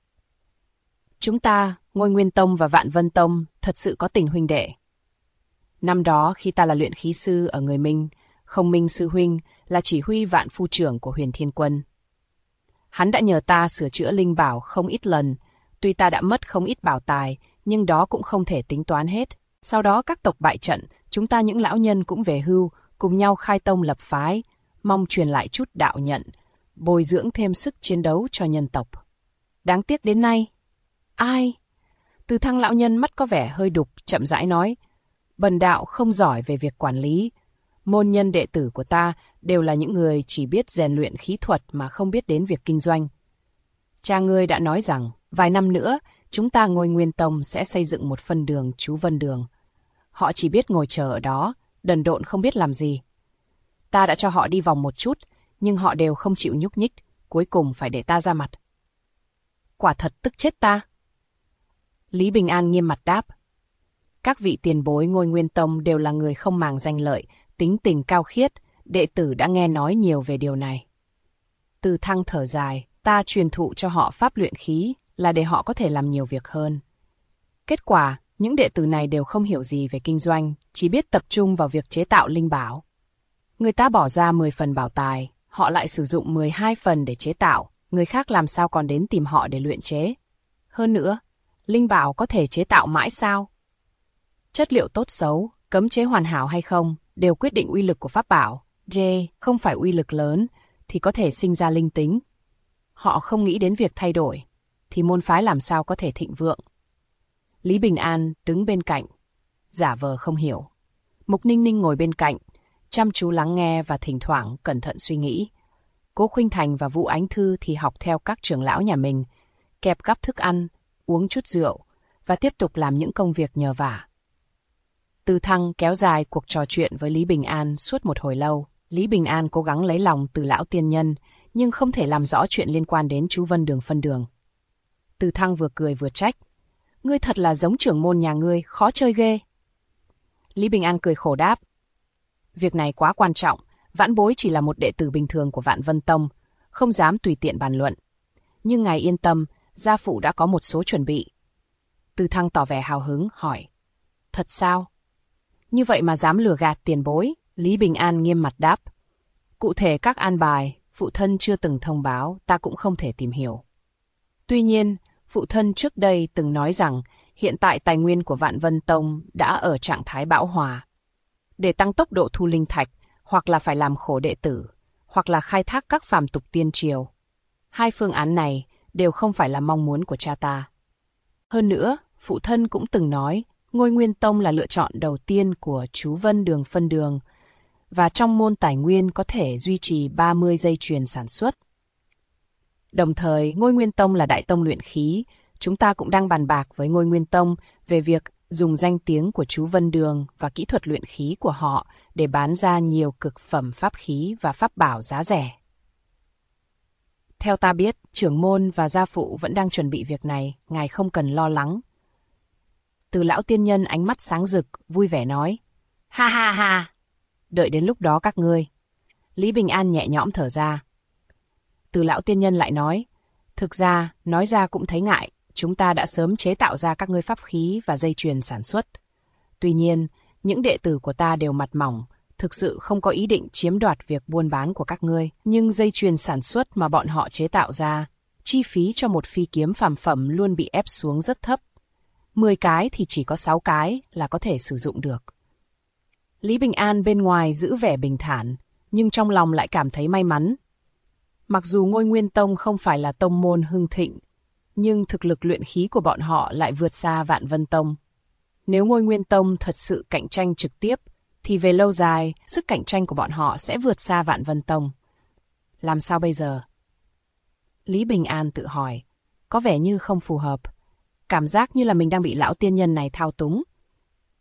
Chúng ta, Ngôi Nguyên Tông và Vạn Vân Tông, thật sự có tình huynh đệ. Năm đó khi ta là luyện khí sư ở người Minh, Không Minh sư huynh là chỉ huy vạn phu trưởng của Huyền Thiên Quân. Hắn đã nhờ ta sửa chữa linh bảo không ít lần, tuy ta đã mất không ít bảo tài, nhưng đó cũng không thể tính toán hết. Sau đó các tộc bại trận, chúng ta những lão nhân cũng về hưu, cùng nhau khai tông lập phái, mong truyền lại chút đạo nhận, bồi dưỡng thêm sức chiến đấu cho nhân tộc. Đáng tiếc đến nay, ai? Từ Thăng lão nhân mắt có vẻ hơi đục, chậm rãi nói, bần đạo không giỏi về việc quản lý. Môn nhân đệ tử của ta đều là những người chỉ biết rèn luyện khí thuật mà không biết đến việc kinh doanh. Cha ngươi đã nói rằng, vài năm nữa, chúng ta Ngôi Nguyên Tông sẽ xây dựng một phân đường Chú Vân Đường. Họ chỉ biết ngồi chờ ở đó, đần độn không biết làm gì. Ta đã cho họ đi vòng một chút, nhưng họ đều không chịu nhúc nhích, cuối cùng phải để ta ra mặt. Quả thật tức chết ta. Lý Bình An nghiêm mặt đáp. Các vị tiền bối Ngôi Nguyên Tông đều là người không màng danh lợi, tính tình cao khiết, đệ tử đã nghe nói nhiều về điều này. Từ Thăng thở dài, ta truyền thụ cho họ pháp luyện khí là để họ có thể làm nhiều việc hơn. Kết quả, những đệ tử này đều không hiểu gì về kinh doanh, chỉ biết tập trung vào việc chế tạo linh bảo. Người ta bỏ ra 10 phần bảo tài, họ lại sử dụng 12 phần để chế tạo, người khác làm sao còn đến tìm họ để luyện chế. Hơn nữa, linh bảo có thể chế tạo mãi sao? Chất liệu tốt xấu, cấm chế hoàn hảo hay không, đều quyết định uy lực của pháp bảo. Không phải uy lực lớn, thì có thể sinh ra linh tính. Họ không nghĩ đến việc thay đổi, thì môn phái làm sao có thể thịnh vượng. Lý Bình An đứng bên cạnh, giả vờ không hiểu. Mục Ninh Ninh ngồi bên cạnh, chăm chú lắng nghe và thỉnh thoảng cẩn thận suy nghĩ. Cố Khuynh Thành và Vũ Ánh Thư thì học theo các trưởng lão nhà mình, kẹp gắp thức ăn, uống chút rượu và tiếp tục làm những công việc nhờ vả. Từ Thăng kéo dài cuộc trò chuyện với Lý Bình An suốt một hồi lâu. Lý Bình An cố gắng lấy lòng Từ lão tiên nhân, nhưng không thể làm rõ chuyện liên quan đến Chú Vân Đường phân đường. Từ Thăng vừa cười vừa trách. Ngươi thật là giống trưởng môn nhà ngươi, khó chơi ghê. Lý Bình An cười khổ đáp. Việc này quá quan trọng, vãn bối chỉ là một đệ tử bình thường của Vạn Vân Tông, không dám tùy tiện bàn luận. Nhưng ngài yên tâm, gia phụ đã có một số chuẩn bị. Từ Thăng tỏ vẻ hào hứng, hỏi. Thật sao? Như vậy mà dám lừa gạt tiền bối? Lý Bình An nghiêm mặt đáp. Cụ thể các an bài, phụ thân chưa từng thông báo, ta cũng không thể tìm hiểu. Tuy nhiên, phụ thân trước đây từng nói rằng hiện tại tài nguyên của Vạn Vân Tông đã ở trạng thái bão hòa. Để tăng tốc độ thu linh thạch, hoặc là phải làm khổ đệ tử, hoặc là khai thác các phàm tục tiên triều. Hai phương án này đều không phải là mong muốn của cha ta. Hơn nữa, phụ thân cũng từng nói Ngôi Nguyên Tông là lựa chọn đầu tiên của Chú Vân Đường phân đường, và trong môn tài nguyên có thể duy trì 30 dây chuyền sản xuất. Đồng thời, Ngôi Nguyên Tông là đại tông luyện khí, chúng ta cũng đang bàn bạc với Ngôi Nguyên Tông về việc dùng danh tiếng của Chú Vân Đường và kỹ thuật luyện khí của họ để bán ra nhiều cực phẩm pháp khí và pháp bảo giá rẻ. Theo ta biết, trưởng môn và gia phụ vẫn đang chuẩn bị việc này, ngài không cần lo lắng. Từ lão tiên nhân ánh mắt sáng rực, vui vẻ nói. Ha ha ha! Đợi đến lúc đó các ngươi. Lý Bình An nhẹ nhõm thở ra. Từ lão tiên nhân lại nói. Thực ra, nói ra cũng thấy ngại, chúng ta đã sớm chế tạo ra các ngươi pháp khí và dây chuyền sản xuất. Tuy nhiên, những đệ tử của ta đều mặt mỏng, thực sự không có ý định chiếm đoạt việc buôn bán của các ngươi. Nhưng dây chuyền sản xuất mà bọn họ chế tạo ra, chi phí cho một phi kiếm phàm phẩm luôn bị ép xuống rất thấp. 10 cái thì chỉ có 6 cái là có thể sử dụng được. Lý Bình An bên ngoài giữ vẻ bình thản, nhưng trong lòng lại cảm thấy may mắn. Mặc dù Ngôi Nguyên Tông không phải là tông môn hưng thịnh, nhưng thực lực luyện khí của bọn họ lại vượt xa Vạn Vân Tông. Nếu Ngôi Nguyên Tông thật sự cạnh tranh trực tiếp, thì về lâu dài, sức cạnh tranh của bọn họ sẽ vượt xa Vạn Vân Tông. Làm sao bây giờ? Lý Bình An tự hỏi, có vẻ như không phù hợp. Cảm giác như là mình đang bị lão tiên nhân này thao túng.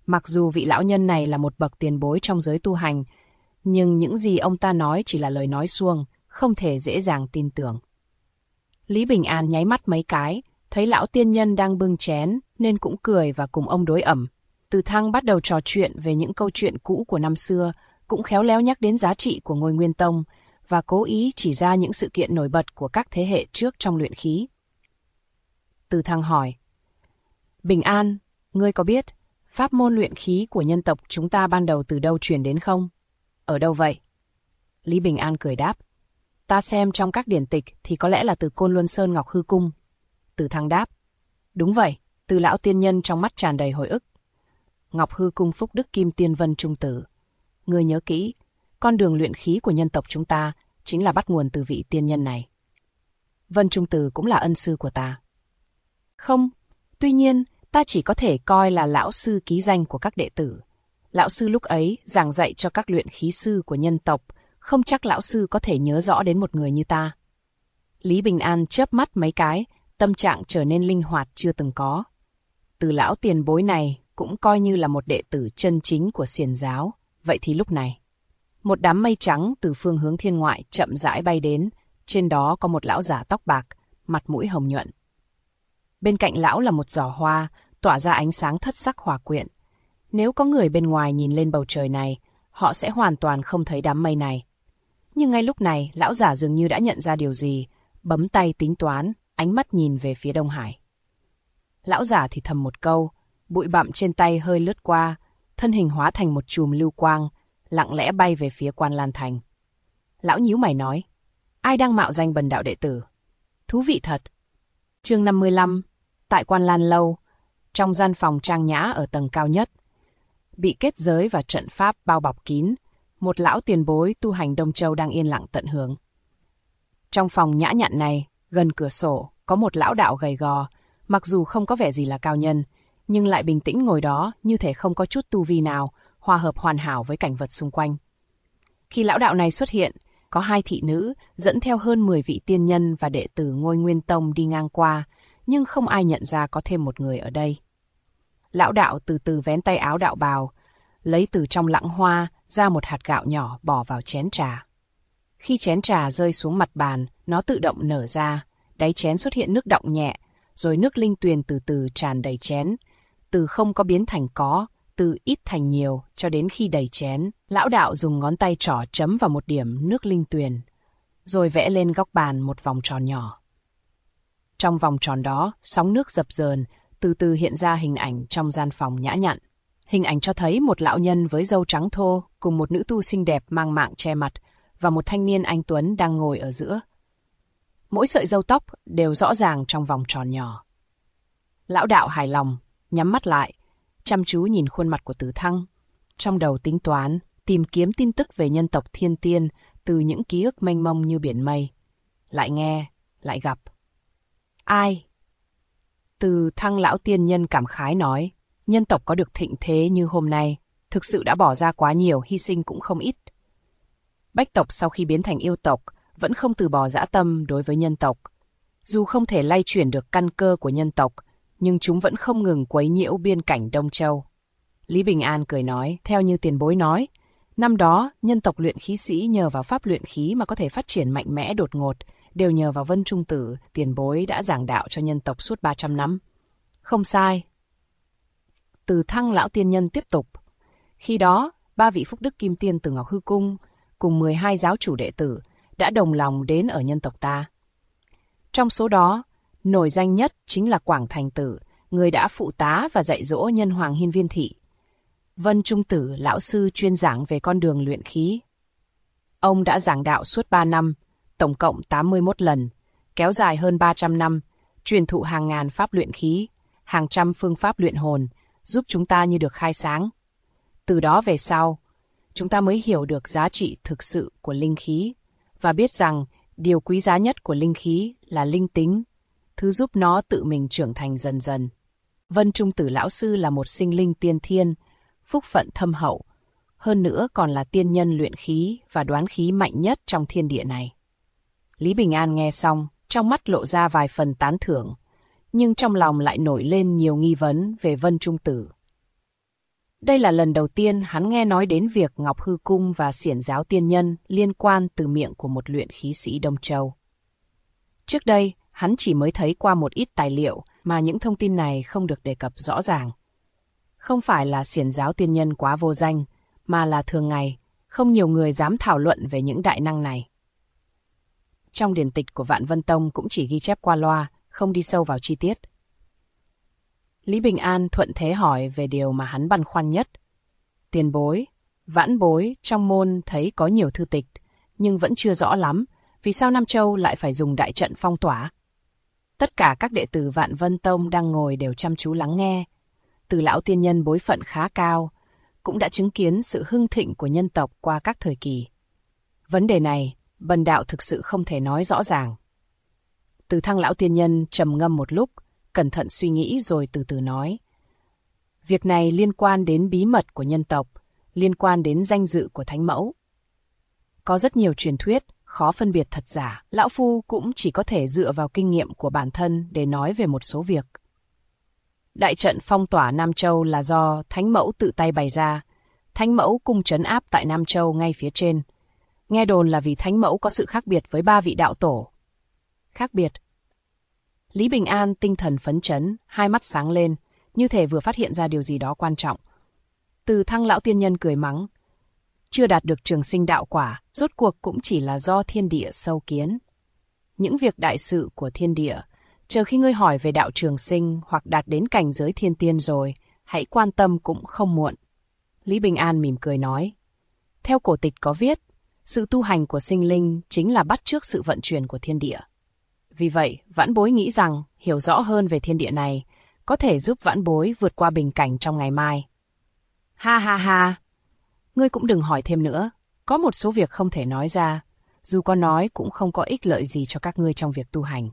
Mặc dù vị lão nhân này là một bậc tiền bối trong giới tu hành, nhưng những gì ông ta nói chỉ là lời nói suông, không thể dễ dàng tin tưởng. Lý Bình An nháy mắt mấy cái, thấy lão tiên nhân đang bưng chén nên cũng cười và cùng ông đối ẩm. Từ Thăng bắt đầu trò chuyện về những câu chuyện cũ của năm xưa, cũng khéo léo nhắc đến giá trị của ngôi Nguyên Tông và cố ý chỉ ra những sự kiện nổi bật của các thế hệ trước trong luyện khí. Từ Thăng hỏi, Bình An, ngươi có biết pháp môn luyện khí của nhân tộc chúng ta ban đầu từ đâu truyền đến không? Ở đâu vậy? Lý Bình An cười đáp, ta xem trong các điển tịch thì có lẽ là từ Côn Luân Sơn Ngọc Hư Cung. Từ Thăng đáp, đúng vậy, từ lão tiên nhân trong mắt tràn đầy hồi ức. Ngọc Hư Cung Phúc Đức Kim Tiên Vân Trung Tử. Ngươi nhớ kỹ, con đường luyện khí của nhân tộc chúng ta chính là bắt nguồn từ vị tiên nhân này. Vân Trung Tử cũng là ân sư của ta. Không, tuy nhiên, ta chỉ có thể coi là lão sư ký danh của các đệ tử. Lão sư lúc ấy giảng dạy cho các luyện khí sư của nhân tộc, không chắc lão sư có thể nhớ rõ đến một người như ta. Lý Bình An chớp mắt mấy cái, tâm trạng trở nên linh hoạt chưa từng có. Từ lão tiền bối này cũng coi như là một đệ tử chân chính của xiển giáo. Vậy thì lúc này, một đám mây trắng từ phương hướng thiên ngoại chậm rãi bay đến, trên đó có một lão giả tóc bạc, mặt mũi hồng nhuận. Bên cạnh lão là một giỏ hoa, tỏa ra ánh sáng thất sắc hòa quyện. Nếu có người bên ngoài nhìn lên bầu trời này, họ sẽ hoàn toàn không thấy đám mây này. Nhưng ngay lúc này, lão giả dường như đã nhận ra điều gì, bấm tay tính toán, ánh mắt nhìn về phía Đông Hải. Lão giả thì thầm một câu, bụi bặm trên tay hơi lướt qua, thân hình hóa thành một chùm lưu quang, lặng lẽ bay về phía Quan Lan Thành. Lão nhíu mày nói, ai đang mạo danh bần đạo đệ tử? Thú vị thật. Chương 55, tại Quan Lan Lâu, trong gian phòng trang nhã ở tầng cao nhất, bị kết giới và trận pháp bao bọc kín, một lão tiền bối tu hành Đông Châu đang yên lặng tận hưởng. Trong phòng nhã nhặn này, gần cửa sổ, có một lão đạo gầy gò, mặc dù không có vẻ gì là cao nhân, nhưng lại bình tĩnh ngồi đó như thể không có chút tu vi nào, hòa hợp hoàn hảo với cảnh vật xung quanh. Khi lão đạo này xuất hiện, có 2 thị nữ dẫn theo hơn 10 vị tiên nhân và đệ tử ngôi Nguyên Tông đi ngang qua, nhưng không ai nhận ra có thêm một người ở đây. Lão đạo từ từ vén tay áo đạo bào, lấy từ trong lẵng hoa ra một hạt gạo nhỏ bỏ vào chén trà. Khi chén trà rơi xuống mặt bàn, nó tự động nở ra, đáy chén xuất hiện nước đọng nhẹ, rồi nước linh tuyền từ từ tràn đầy chén, từ không có biến thành có, từ ít thành nhiều cho đến khi đầy chén. Lão đạo dùng ngón tay trỏ chấm vào một điểm nước linh tuyền, rồi vẽ lên góc bàn một vòng tròn nhỏ. Trong vòng tròn đó, sóng nước dập dờn, từ từ hiện ra hình ảnh trong gian phòng nhã nhặn. Hình ảnh cho thấy một lão nhân với râu trắng thô cùng một nữ tu xinh đẹp mang mạng che mặt và một thanh niên anh tuấn đang ngồi ở giữa. Mỗi sợi râu tóc đều rõ ràng trong vòng tròn nhỏ. Lão đạo hài lòng, nhắm mắt lại, chăm chú nhìn khuôn mặt của Từ Thăng, trong đầu tính toán, tìm kiếm tin tức về nhân tộc thiên tiên từ những ký ức mênh mông như biển mây. Lại nghe, lại gặp. Ai? Từ Thăng lão tiên nhân cảm khái nói, nhân tộc có được thịnh thế như hôm nay, thực sự đã bỏ ra quá nhiều, hy sinh cũng không ít. Bách tộc sau khi biến thành yêu tộc, vẫn không từ bỏ dã tâm đối với nhân tộc. Dù không thể lay chuyển được căn cơ của nhân tộc, nhưng chúng vẫn không ngừng quấy nhiễu biên cảnh Đông Châu. Lý Bình An cười nói, theo như tiền bối nói, năm đó nhân tộc luyện khí sĩ nhờ vào pháp luyện khí mà có thể phát triển mạnh mẽ đột ngột, đều nhờ vào Vân Trung Tử, tiền bối đã giảng đạo cho nhân tộc suốt 300 năm. Không sai. Từ Thăng lão tiên nhân tiếp tục. Khi đó, 3 vị Phúc Đức Kim Tiên từ Ngọc Hư Cung, cùng 12 giáo chủ đệ tử, đã đồng lòng đến ở nhân tộc ta. Trong số đó, nổi danh nhất chính là Quảng Thành Tử, người đã phụ tá và dạy dỗ nhân hoàng Hiên Viên Thị. Vân Trung Tử, lão sư chuyên giảng về con đường luyện khí. Ông đã giảng đạo suốt 3 năm, tổng cộng 81 lần, kéo dài hơn 300 năm, truyền thụ hàng ngàn pháp luyện khí, hàng trăm phương pháp luyện hồn, giúp chúng ta như được khai sáng. Từ đó về sau, chúng ta mới hiểu được giá trị thực sự của linh khí và biết rằng điều quý giá nhất của linh khí là linh tính, thứ giúp nó tự mình trưởng thành dần dần. Vân Trung Tử lão sư là một sinh linh tiên thiên, phúc phận thâm hậu, hơn nữa còn là tiên nhân luyện khí và đoán khí mạnh nhất trong thiên địa này. Lý Bình An nghe xong, trong mắt lộ ra vài phần tán thưởng, nhưng trong lòng lại nổi lên nhiều nghi vấn về Vân Trung Tử. Đây là lần đầu tiên hắn nghe nói đến việc Ngọc Hư Cung và Xiển Giáo Tiên Nhân liên quan từ miệng của một luyện khí sĩ Đông Châu. Trước đây, hắn chỉ mới thấy qua một ít tài liệu mà những thông tin này không được đề cập rõ ràng. Không phải là Xiển Giáo Tiên Nhân quá vô danh, mà là thường ngày, không nhiều người dám thảo luận về những đại năng này. Trong điển tịch của Vạn Vân Tông cũng chỉ ghi chép qua loa, không đi sâu vào chi tiết. Lý Bình An thuận thế hỏi về điều mà hắn băn khoăn nhất. Tiền bối, vãn bối trong môn thấy có nhiều thư tịch, nhưng vẫn chưa rõ lắm vì sao Nam Châu lại phải dùng đại trận phong tỏa. Tất cả các đệ tử Vạn Vân Tông đang ngồi đều chăm chú lắng nghe. Từ lão tiên nhân bối phận khá cao, cũng đã chứng kiến sự hưng thịnh của nhân tộc qua các thời kỳ. Vấn đề này, bần đạo thực sự không thể nói rõ ràng. Từ Thăng lão tiên nhân trầm ngâm một lúc, cẩn thận suy nghĩ rồi từ từ nói. Việc này liên quan đến bí mật của nhân tộc, liên quan đến danh dự của Thánh Mẫu. Có rất nhiều truyền thuyết, khó phân biệt thật giả, lão phu cũng chỉ có thể dựa vào kinh nghiệm của bản thân để nói về một số việc. Đại trận phong tỏa Nam Châu là do Thánh Mẫu tự tay bày ra. Thánh Mẫu cung trấn áp tại Nam Châu ngay phía trên. Nghe đồn là vì Thánh Mẫu có sự khác biệt với 3 vị đạo tổ. Khác biệt. Lý Bình An tinh thần phấn chấn, hai mắt sáng lên, như thể vừa phát hiện ra điều gì đó quan trọng. Từ Thăng lão tiên nhân cười mắng. Chưa đạt được trường sinh đạo quả, rốt cuộc cũng chỉ là do thiên địa sâu kiến. Những việc đại sự của thiên địa, chờ khi ngươi hỏi về đạo trường sinh hoặc đạt đến cảnh giới thiên tiên rồi, hãy quan tâm cũng không muộn. Lý Bình An mỉm cười nói. Theo cổ tịch có viết, sự tu hành của sinh linh chính là bắt chước sự vận chuyển của thiên địa. Vì vậy, vãn bối nghĩ rằng hiểu rõ hơn về thiên địa này có thể giúp vãn bối vượt qua bình cảnh trong ngày mai. Ha ha ha! Ngươi cũng đừng hỏi thêm nữa, có một số việc không thể nói ra, dù có nói cũng không có ích lợi gì cho các ngươi trong việc tu hành.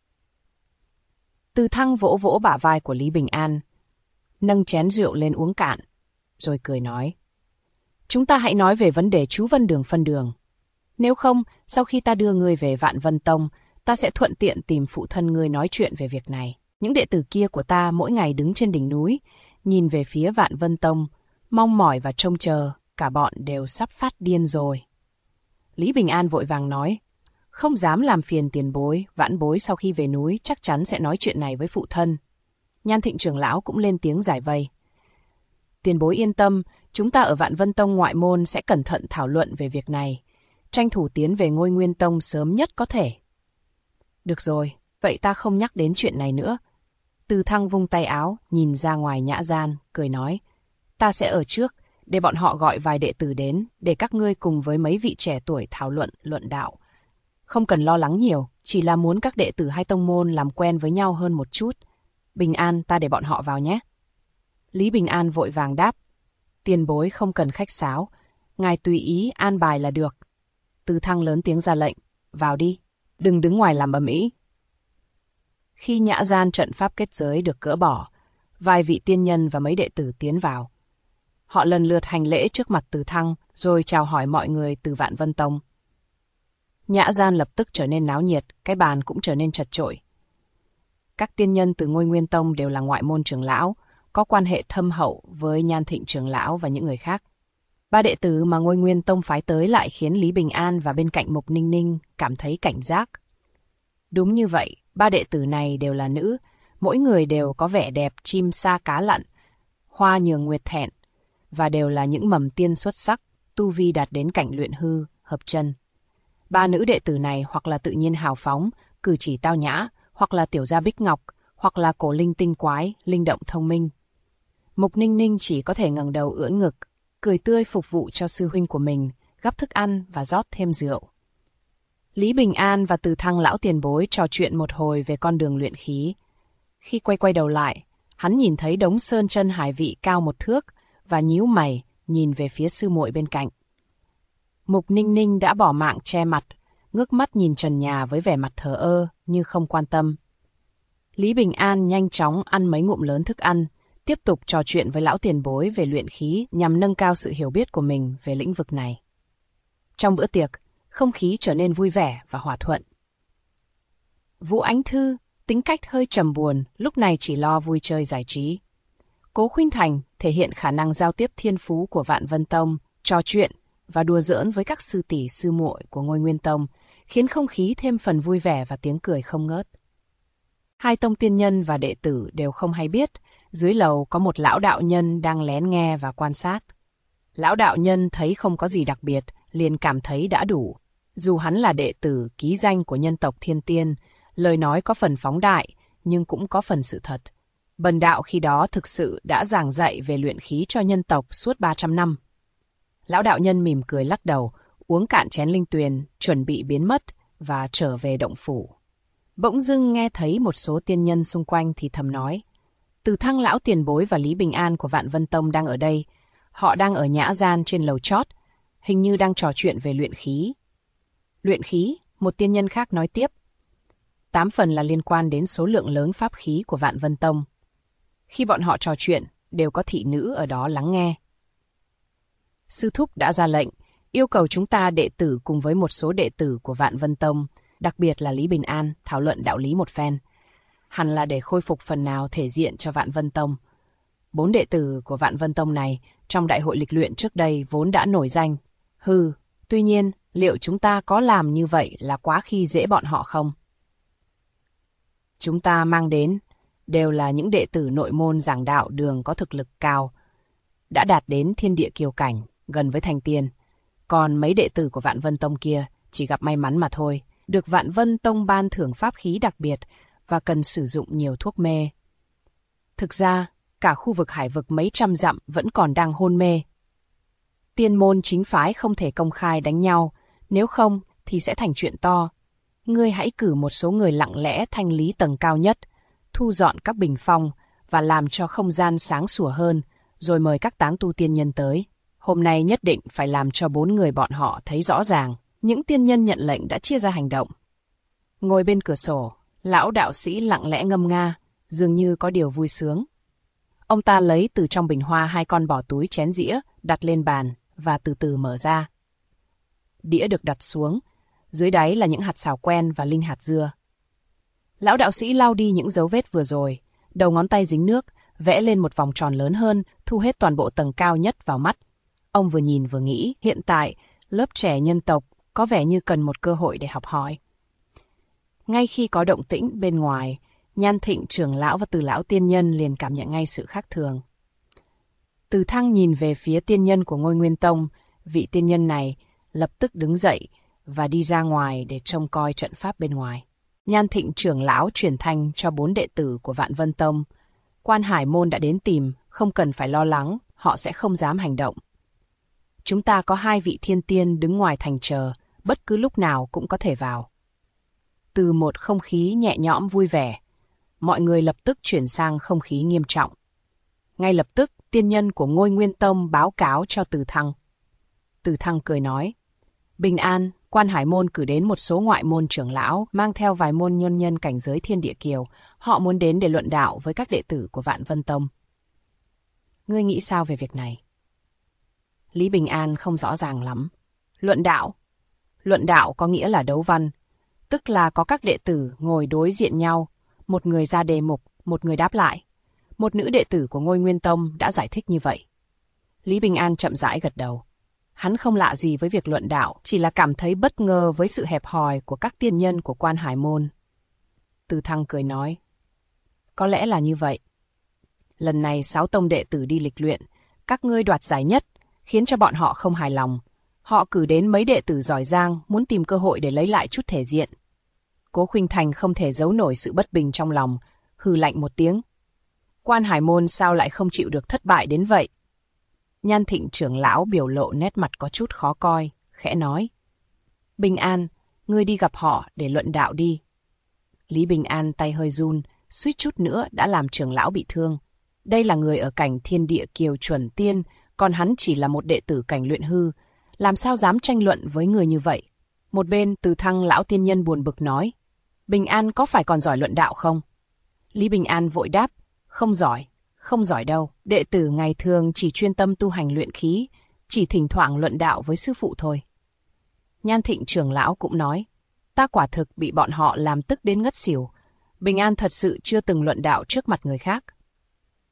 Từ Thăng vỗ vỗ bả vai của Lý Bình An, nâng chén rượu lên uống cạn, rồi cười nói. Chúng ta hãy nói về vấn đề chú Vân Đường phân đường. Nếu không, sau khi ta đưa ngươi về Vạn Vân Tông, ta sẽ thuận tiện tìm phụ thân ngươi nói chuyện về việc này. Những đệ tử kia của ta mỗi ngày đứng trên đỉnh núi, nhìn về phía Vạn Vân Tông, mong mỏi và trông chờ, cả bọn đều sắp phát điên rồi. Lý Bình An vội vàng nói, không dám làm phiền tiền bối, vãn bối sau khi về núi chắc chắn sẽ nói chuyện này với phụ thân. Nhan Thịnh trưởng lão cũng lên tiếng giải vây. Tiền bối yên tâm, chúng ta ở Vạn Vân Tông ngoại môn sẽ cẩn thận thảo luận về việc này, tranh thủ tiến về Ngôi Nguyên Tông sớm nhất có thể. Được rồi, vậy ta không nhắc đến chuyện này nữa. Từ Thăng vung tay áo, nhìn ra ngoài nhã gian, cười nói, ta sẽ ở trước, để bọn họ gọi vài đệ tử đến, để các ngươi cùng với mấy vị trẻ tuổi thảo luận đạo. Không cần lo lắng nhiều, chỉ là muốn các đệ tử hai tông môn làm quen với nhau hơn một chút. Bình An, ta để bọn họ vào nhé. Lý Bình An vội vàng đáp, tiền bối không cần khách sáo, ngài tùy ý an bài là được. Từ Thăng lớn tiếng ra lệnh, vào đi, đừng đứng ngoài làm ầm ĩ. Khi nhã gian trận pháp kết giới được gỡ bỏ, vài vị tiên nhân và mấy đệ tử tiến vào. Họ lần lượt hành lễ trước mặt Từ Thăng, rồi chào hỏi mọi người từ Vạn Vân Tông. Nhã gian lập tức trở nên náo nhiệt, cái bàn cũng trở nên chật chội. Các tiên nhân từ Ngôi Nguyên Tông đều là ngoại môn trưởng lão, có quan hệ thâm hậu với Nhan Thịnh trưởng lão và những người khác. 3 đệ tử mà Ngôi Nguyên Tông phái tới lại khiến Lý Bình An và bên cạnh Mục Ninh Ninh cảm thấy cảnh giác. Đúng như vậy, 3 đệ tử này đều là nữ, mỗi người đều có vẻ đẹp chim sa cá lặn, hoa nhường nguyệt thẹn, và đều là những mầm tiên xuất sắc, tu vi đạt đến cảnh luyện hư, hợp chân. 3 nữ đệ tử này hoặc là tự nhiên hào phóng, cử chỉ tao nhã, hoặc là tiểu gia bích ngọc, hoặc là cổ linh tinh quái, linh động thông minh. Mục Ninh Ninh chỉ có thể ngẩng đầu ưỡn ngực, cười tươi phục vụ cho sư huynh của mình, gắp thức ăn và rót thêm rượu. Lý Bình An và Từ Thăng lão tiền bối trò chuyện một hồi về con đường luyện khí. Khi quay đầu lại, hắn nhìn thấy đống sơn chân hải vị cao 1 thước và nhíu mày nhìn về phía sư muội bên cạnh. Mục Ninh Ninh đã bỏ mạng che mặt, ngước mắt nhìn trần nhà với vẻ mặt thờ ơ như không quan tâm. Lý Bình An nhanh chóng ăn mấy ngụm lớn thức ăn, tiếp tục trò chuyện với lão tiền bối về luyện khí nhằm nâng cao sự hiểu biết của mình về lĩnh vực này. Trong bữa tiệc, không khí trở nên vui vẻ và hòa thuận. Vũ Ánh Thư, tính cách hơi trầm buồn, lúc này chỉ lo vui chơi giải trí. Cố Khuynh Thành thể hiện khả năng giao tiếp thiên phú của Vạn Vân Tông, trò chuyện và đùa giỡn với các sư tỷ sư muội của Ngôi Nguyên Tông, khiến không khí thêm phần vui vẻ và tiếng cười không ngớt. Hai tông tiên nhân và đệ tử đều không hay biết, dưới lầu có một lão đạo nhân đang lén nghe và quan sát. Lão đạo nhân thấy không có gì đặc biệt, liền cảm thấy đã đủ. Dù hắn là đệ tử ký danh của nhân tộc Thiên Tiên, lời nói có phần phóng đại, nhưng cũng có phần sự thật. Bần đạo khi đó thực sự đã giảng dạy về luyện khí cho nhân tộc suốt 300 năm. Lão đạo nhân mỉm cười lắc đầu, uống cạn chén linh tuyền, chuẩn bị biến mất và trở về động phủ. Bỗng dưng nghe thấy một số tiên nhân xung quanh thì thầm nói: Từ Thăng lão tiền bối và Lý Bình An của Vạn Vân Tông đang ở đây. Họ đang ở nhã gian trên lầu chót, hình như đang trò chuyện về luyện khí. Luyện khí, một tiên nhân khác nói tiếp. 8 phần là liên quan đến số lượng lớn pháp khí của Vạn Vân Tông. Khi bọn họ trò chuyện, đều có thị nữ ở đó lắng nghe. Sư thúc đã ra lệnh, yêu cầu chúng ta đệ tử cùng với một số đệ tử của Vạn Vân Tông, đặc biệt là Lý Bình An, thảo luận đạo lý một phen. Hẳn là để khôi phục phần nào thể diện cho Vạn Vân Tông. 4 đệ tử của Vạn Vân Tông này, trong đại hội lịch luyện trước đây vốn đã nổi danh. Tuy nhiên, liệu chúng ta có làm như vậy là quá khi dễ bọn họ không? Chúng ta mang đến đều là những đệ tử nội môn giảng đạo đường có thực lực cao, đã đạt đến thiên địa kiều cảnh, gần với thành tiên. Còn mấy đệ tử của Vạn Vân Tông kia chỉ gặp may mắn mà thôi, được Vạn Vân Tông ban thưởng pháp khí đặc biệt và cần sử dụng nhiều thuốc mê. Thực ra, cả khu vực hải vực mấy trăm dặm vẫn còn đang hôn mê. Tiên môn chính phái không thể công khai đánh nhau, nếu không thì sẽ thành chuyện to. Ngươi hãy cử một số người lặng lẽ thanh lý tầng cao nhất, thu dọn các bình phong và làm cho không gian sáng sủa hơn, rồi mời các tán tu tiên nhân tới. Hôm nay nhất định phải làm cho 4 người bọn họ thấy rõ ràng. Những tiên nhân nhận lệnh đã chia ra hành động. Ngồi bên cửa sổ, lão đạo sĩ lặng lẽ ngâm nga, dường như có điều vui sướng. Ông ta lấy từ trong bình hoa 2 con bỏ túi chén dĩa, đặt lên bàn và từ từ mở ra. Đĩa được đặt xuống, dưới đáy là những hạt xào quen và linh hạt dưa. Lão đạo sĩ lau đi những dấu vết vừa rồi, đầu ngón tay dính nước, vẽ lên một vòng tròn lớn hơn, thu hết toàn bộ tầng cao nhất vào mắt. Ông vừa nhìn vừa nghĩ, hiện tại, lớp trẻ nhân tộc có vẻ như cần một cơ hội để học hỏi. Ngay khi có động tĩnh bên ngoài, Nhan Thịnh trưởng lão và Từ lão tiên nhân liền cảm nhận ngay sự khác thường. Từ Thăng nhìn về phía tiên nhân của Ngôi Nguyên Tông, vị tiên nhân này lập tức đứng dậy và đi ra ngoài để trông coi trận pháp bên ngoài. Nhan Thịnh trưởng lão truyền thanh cho 4 đệ tử của Vạn Vân Tông. Quan Hải Môn đã đến tìm, không cần phải lo lắng, họ sẽ không dám hành động. Chúng ta có 2 vị thiên tiên đứng ngoài thành chờ, bất cứ lúc nào cũng có thể vào. Từ một không khí nhẹ nhõm vui vẻ, mọi người lập tức chuyển sang không khí nghiêm trọng. Ngay lập tức, tiên nhân của Ngôi Nguyên Tông báo cáo cho Từ Thăng. Từ Thăng cười nói, Bình An, Quan Hải Môn cử đến một số ngoại môn trưởng lão, mang theo vài môn nhân nhân cảnh giới thiên địa kiều. Họ muốn đến để luận đạo với các đệ tử của Vạn Vân Tông. Ngươi nghĩ sao về việc này? Lý Bình An không rõ ràng lắm. Luận đạo? Luận đạo có nghĩa là đấu văn, tức là có các đệ tử ngồi đối diện nhau, một người ra đề mục, một người đáp lại. Một nữ đệ tử của Ngôi Nguyên Tông đã giải thích như vậy. Lý Bình An chậm rãi gật đầu. Hắn không lạ gì với việc luận đạo, chỉ là cảm thấy bất ngờ với sự hẹp hòi của các tiên nhân của Quan Hải Môn. Từ Thăng cười nói, có lẽ là như vậy. Lần này 6 tông đệ tử đi lịch luyện, các ngươi đoạt giải nhất, khiến cho bọn họ không hài lòng. Họ cử đến mấy đệ tử giỏi giang, muốn tìm cơ hội để lấy lại chút thể diện. Cố Khuynh Thành không thể giấu nổi sự bất bình trong lòng, hừ lạnh một tiếng. Quan Hải Môn sao lại không chịu được thất bại đến vậy? Nhan Thịnh trưởng lão biểu lộ nét mặt có chút khó coi, khẽ nói. Bình An, ngươi đi gặp họ để luận đạo đi. Lý Bình An tay hơi run, suýt chút nữa đã làm trưởng lão bị thương. Đây là người ở cảnh thiên địa kiều chuẩn tiên, còn hắn chỉ là một đệ tử cảnh luyện hư. Làm sao dám tranh luận với người như vậy? Một bên Từ Thăng lão tiên nhân buồn bực nói. Bình An có phải còn giỏi luận đạo không? Lý Bình An vội đáp. Không giỏi đâu. Đệ tử ngày thường chỉ chuyên tâm tu hành luyện khí, chỉ thỉnh thoảng luận đạo với sư phụ thôi. Nhan Thịnh trưởng lão cũng nói. Ta quả thực bị bọn họ làm tức đến ngất xỉu. Bình An thật sự chưa từng luận đạo trước mặt người khác.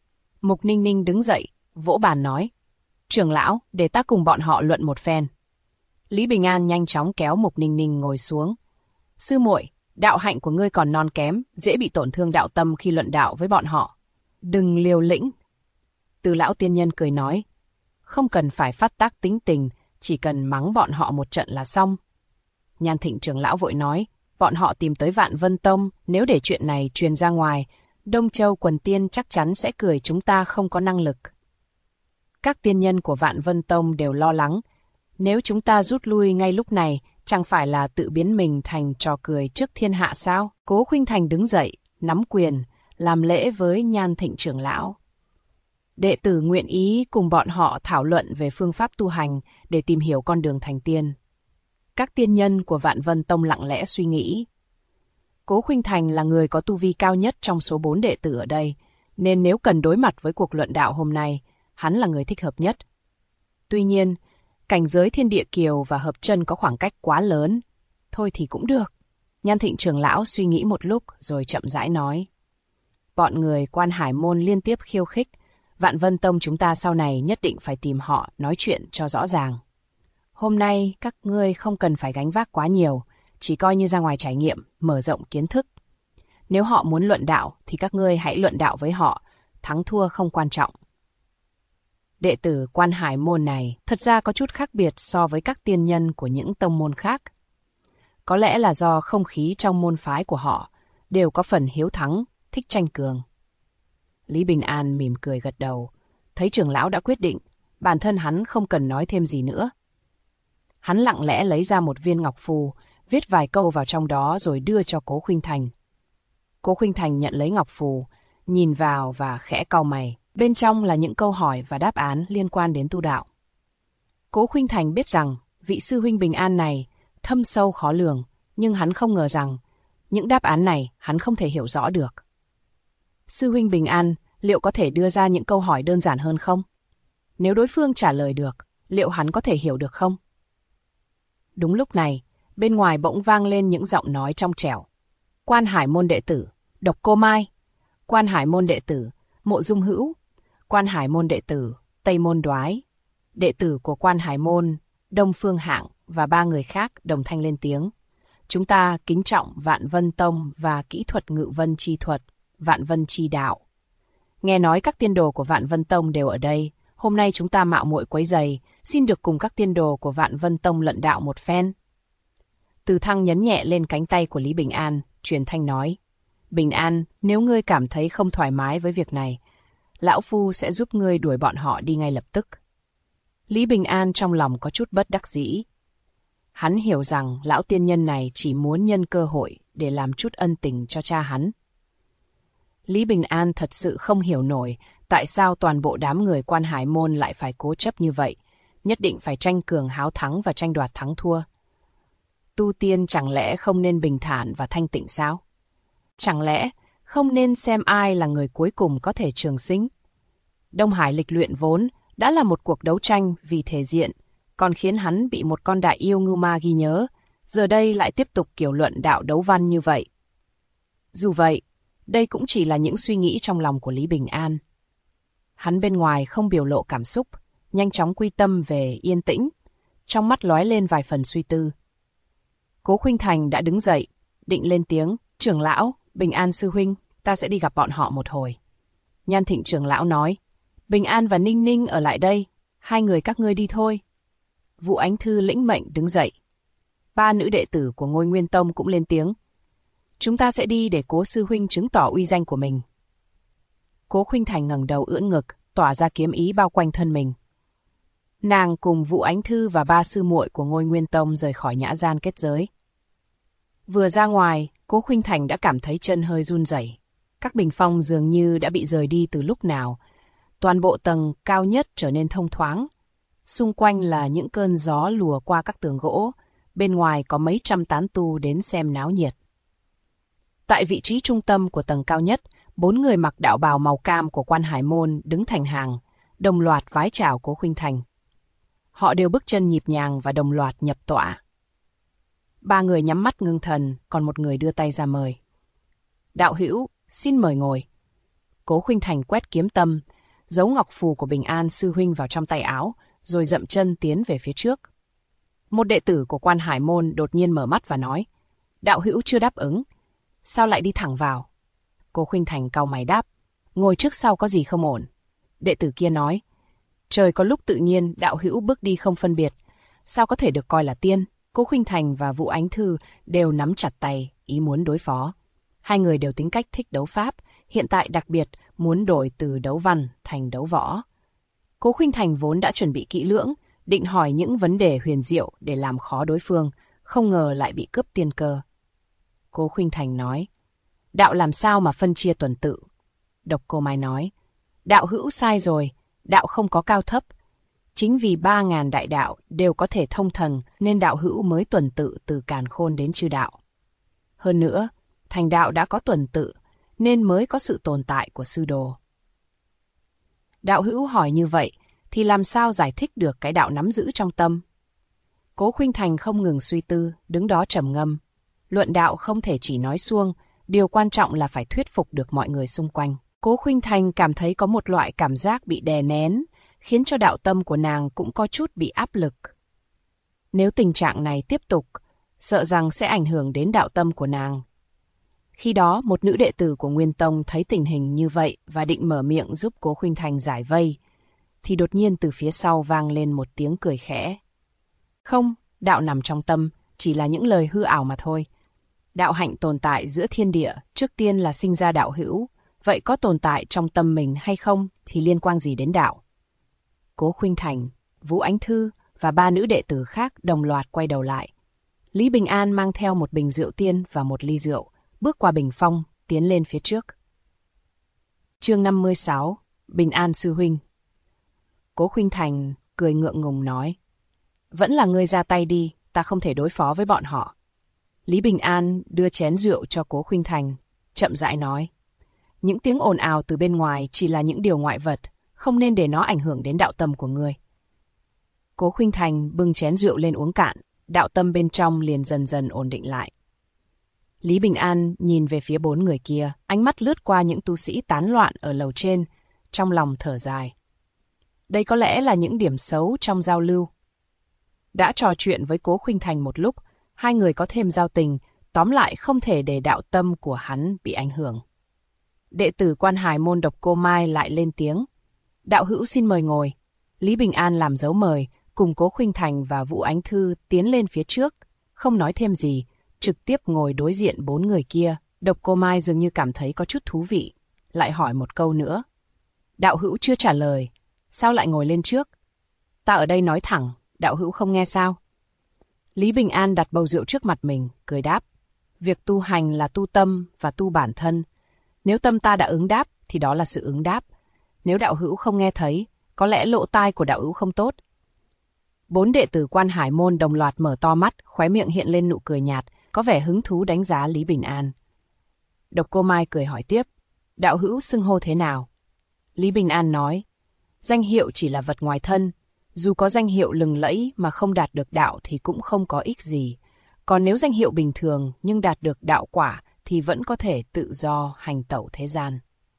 Mục Ninh Ninh đứng dậy, vỗ bàn nói. Trưởng lão, để ta cùng bọn họ luận một phen. Lý Bình An nhanh chóng kéo Mục Ninh Ninh ngồi xuống. Sư muội, đạo hạnh của ngươi còn non kém, dễ bị tổn thương đạo tâm khi luận đạo với bọn họ. Đừng liều lĩnh. Từ lão tiên nhân cười nói. Không cần phải phát tác tính tình, chỉ cần mắng bọn họ một trận là xong. Nhan Thịnh trưởng lão vội nói. Bọn họ tìm tới Vạn Vân Tông, nếu để chuyện này truyền ra ngoài, Đông Châu quần tiên chắc chắn sẽ cười chúng ta không có năng lực. Các tiên nhân của Vạn Vân Tông đều lo lắng. Nếu chúng ta rút lui ngay lúc này, chẳng phải là tự biến mình thành trò cười trước thiên hạ sao? Cố Khuynh Thành đứng dậy, nắm quyền, làm lễ với Nhan Thịnh trưởng lão. Đệ tử nguyện ý cùng bọn họ thảo luận về phương pháp tu hành để tìm hiểu con đường thành tiên. Các tiên nhân của Vạn Vân Tông lặng lẽ suy nghĩ. Cố Khuynh Thành là người có tu vi cao nhất trong số 4 đệ tử ở đây, nên nếu cần đối mặt với cuộc luận đạo hôm nay, hắn là người thích hợp nhất. Tuy nhiên, cảnh giới Thiên Địa Kiều và Hợp Chân có khoảng cách quá lớn. Thôi thì cũng được. Nhan Thịnh trưởng lão suy nghĩ một lúc rồi chậm rãi nói. Bọn người Quan Hải Môn liên tiếp khiêu khích. Vạn Vân Tông chúng ta sau này nhất định phải tìm họ nói chuyện cho rõ ràng. Hôm nay các ngươi không cần phải gánh vác quá nhiều, chỉ coi như ra ngoài trải nghiệm, mở rộng kiến thức. Nếu họ muốn luận đạo thì các ngươi hãy luận đạo với họ, thắng thua không quan trọng. Đệ tử Quan Hải Môn này thật ra có chút khác biệt so với các tiên nhân của những tông môn khác. Có lẽ là do không khí trong môn phái của họ đều có phần hiếu thắng, thích tranh cường. Lý Bình An mỉm cười gật đầu, thấy trưởng lão đã quyết định, bản thân hắn không cần nói thêm gì nữa. Hắn lặng lẽ lấy ra một viên ngọc phù, viết vài câu vào trong đó rồi đưa cho Cố Khuynh Thành. Cố Khuynh Thành nhận lấy ngọc phù, nhìn vào và khẽ cau mày. Bên trong là những câu hỏi và đáp án liên quan đến tu đạo. Cố Khuynh Thành biết rằng vị sư huynh Bình An này thâm sâu khó lường, nhưng hắn không ngờ rằng những đáp án này hắn không thể hiểu rõ được. Sư huynh Bình An liệu có thể đưa ra những câu hỏi đơn giản hơn không? Nếu đối phương trả lời được, liệu hắn có thể hiểu được không? Đúng lúc này, bên ngoài bỗng vang lên những giọng nói trong trẻo. Quan Hải Môn đệ tử, Độc Cô Mai. Quan Hải Môn đệ tử, Mộ Dung Hữu. Quan Hải Môn đệ tử, Tây Môn Đoái. Đệ tử của Quan Hải Môn, Đông Phương Hạng và 3 người khác đồng thanh lên tiếng. Chúng ta kính trọng Vạn Vân Tông và kỹ thuật Ngự Vân chi thuật, Vạn Vân chi đạo. Nghe nói các tiên đồ của Vạn Vân Tông đều ở đây. Hôm nay chúng ta mạo muội quấy rầy, xin được cùng các tiên đồ của Vạn Vân Tông luận đạo một phen. Từ Thăng nhấn nhẹ lên cánh tay của Lý Bình An, truyền thanh nói. Bình An, nếu ngươi cảm thấy không thoải mái với việc này, lão phu sẽ giúp ngươi đuổi bọn họ đi ngay lập tức. Lý Bình An trong lòng có chút bất đắc dĩ. Hắn hiểu rằng lão tiên nhân này chỉ muốn nhân cơ hội để làm chút ân tình cho cha hắn. Lý Bình An thật sự không hiểu nổi tại sao toàn bộ đám người Quan Hải Môn lại phải cố chấp như vậy, nhất định phải tranh cường háo thắng và tranh đoạt thắng thua. Tu tiên chẳng lẽ không nên bình thản và thanh tịnh sao? Chẳng lẽ không nên xem ai là người cuối cùng có thể trường sinh? Đông Hải lịch luyện vốn đã là một cuộc đấu tranh vì thể diện, còn khiến hắn bị một con đại yêu Ngưu Ma ghi nhớ, giờ đây lại tiếp tục kiểu luận đạo đấu văn như vậy. Dù vậy, đây cũng chỉ là những suy nghĩ trong lòng của Lý Bình An. Hắn bên ngoài không biểu lộ cảm xúc, nhanh chóng quy tâm về yên tĩnh, trong mắt lóe lên vài phần suy tư. Cố Khuynh Thành đã đứng dậy, định lên tiếng, trưởng lão, Bình An sư huynh, ta sẽ đi gặp bọn họ một hồi. Nhan Thịnh trưởng lão nói, Bình An và Ninh Ninh ở lại đây, 2 người các ngươi đi thôi. Vũ Ánh Thư lĩnh mệnh đứng dậy. 3 nữ đệ tử của Ngôi Nguyên Tông cũng lên tiếng. Chúng ta sẽ đi để Cố sư huynh chứng tỏ uy danh của mình. Cố Khuynh Thành ngẩng đầu ưỡn ngực, tỏa ra kiếm ý bao quanh thân mình. Nàng cùng Vũ Ánh Thư và 3 sư muội của Ngôi Nguyên Tông rời khỏi nhã gian kết giới. Vừa ra ngoài, Cố Khuynh Thành đã cảm thấy chân hơi run rẩy. Các bình phong dường như đã bị rời đi từ lúc nào. Toàn bộ tầng cao nhất trở nên thông thoáng. Xung quanh là những cơn gió lùa qua các tường gỗ. Bên ngoài có mấy trăm tán tu đến xem náo nhiệt. Tại vị trí trung tâm của tầng cao nhất, 4 người mặc đạo bào màu cam của Quan Hải Môn đứng thành hàng, đồng loạt vái chào Cố Khuynh Thành. Họ đều bước chân nhịp nhàng và đồng loạt nhập tọa. 3 người nhắm mắt ngưng thần, còn 1 người đưa tay ra mời. Đạo hữu, xin mời ngồi. Cố Khuynh Thành quét kiếm tâm, giấu ngọc phù của Bình An sư huynh vào trong tay áo, rồi dậm chân tiến về phía trước. Một đệ tử của Quan Hải Môn đột nhiên mở mắt và nói, đạo hữu chưa đáp ứng, sao lại đi thẳng vào? Cố Khuynh Thành cau mày đáp, ngồi trước sau có gì không ổn? Đệ tử kia nói, trời có lúc tự nhiên đạo hữu bước đi không phân biệt, sao có thể được coi là tiên? Cố Khuynh Thành và Vũ Ánh Thư đều nắm chặt tay, ý muốn đối phó. Hai người đều tính cách thích đấu pháp, hiện tại đặc biệt muốn đổi từ đấu văn thành đấu võ. Cố Khuynh Thành vốn đã chuẩn bị kỹ lưỡng, định hỏi những vấn đề huyền diệu để làm khó đối phương, không ngờ lại bị cướp tiên cơ. Cố Khuynh Thành nói, đạo làm sao mà phân chia tuần tự? Độc Cô Mai nói, đạo hữu sai rồi, đạo không có cao thấp. Chính vì 3.000 đại đạo đều có thể thông thần nên đạo hữu mới tuần tự từ càn khôn đến chư đạo. Hơn nữa, thành đạo đã có tuần tự nên mới có sự tồn tại của sư đồ. Đạo hữu hỏi như vậy thì làm sao giải thích được cái đạo nắm giữ trong tâm? Cố Khuynh Thành không ngừng suy tư, đứng đó trầm ngâm. Luận đạo không thể chỉ nói suông, điều quan trọng là phải thuyết phục được mọi người xung quanh. Cố Khuynh Thành cảm thấy có một loại cảm giác bị đè nén, khiến cho đạo tâm của nàng cũng có chút bị áp lực. Nếu tình trạng này tiếp tục, sợ rằng sẽ ảnh hưởng đến đạo tâm của nàng. Khi đó, một nữ đệ tử của Nguyên Tông thấy tình hình như vậy và định mở miệng giúp Cố Khuynh Thành giải vây, thì đột nhiên từ phía sau vang lên một tiếng cười khẽ. Không, đạo nằm trong tâm, chỉ là những lời hư ảo mà thôi. Đạo hạnh tồn tại giữa thiên địa, trước tiên là sinh ra đạo hữu, vậy có tồn tại trong tâm mình hay không thì liên quan gì đến đạo? Cố Khuynh Thành, Vũ Ánh Thư và 3 nữ đệ tử khác đồng loạt quay đầu lại. Lý Bình An mang theo một bình rượu tiên và một ly rượu, bước qua bình phong, tiến lên phía trước. Chương 56, Bình An sư huynh. Cố Khuynh Thành cười ngượng ngùng nói, vẫn là ngươi ra tay đi, ta không thể đối phó với bọn họ. Lý Bình An đưa chén rượu cho Cố Khuynh Thành, chậm rãi nói, những tiếng ồn ào từ bên ngoài chỉ là những điều ngoại vật, không nên để nó ảnh hưởng đến đạo tâm của ngươi. Cố Khuynh Thành bưng chén rượu lên uống cạn, đạo tâm bên trong liền dần dần ổn định lại. Lý Bình An nhìn về phía 4 người kia, ánh mắt lướt qua những tu sĩ tán loạn ở lầu trên, trong lòng thở dài. Đây có lẽ là những điểm xấu trong giao lưu. Đã trò chuyện với Cố Khuynh Thành một lúc, hai người có thêm giao tình, tóm lại không thể để đạo tâm của hắn bị ảnh hưởng. Đệ tử Quan Hải Môn Độc Cô Mai lại lên tiếng. Đạo hữu xin mời ngồi. Lý Bình An làm dấu mời, cùng Cố Khuynh Thành và Vũ Ánh Thư tiến lên phía trước, không nói thêm gì, trực tiếp ngồi đối diện 4 người kia. Độc Cô Mai dường như cảm thấy có chút thú vị, lại hỏi một câu nữa. Đạo hữu chưa trả lời, sao lại ngồi lên trước? Ta ở đây nói thẳng, đạo hữu không nghe sao? Lý Bình An đặt bầu rượu trước mặt mình, cười đáp. Việc tu hành là tu tâm và tu bản thân. Nếu tâm ta đã ứng đáp, thì đó là sự ứng đáp. Nếu đạo hữu không nghe thấy, có lẽ lỗ tai của đạo hữu không tốt. 4 đệ tử Quan Hải Môn đồng loạt mở to mắt, khóe miệng hiện lên nụ cười nhạt, có vẻ hứng thú đánh giá Lý Bình An. Độc Cô Mai cười hỏi tiếp, đạo hữu xưng hô thế nào? Lý Bình An nói, danh hiệu chỉ là vật ngoài thân, dù có danh hiệu lừng lẫy mà không đạt được đạo thì cũng không có ích gì. Còn nếu danh hiệu bình thường nhưng đạt được đạo quả thì vẫn có thể tự do hành tẩu thế gian.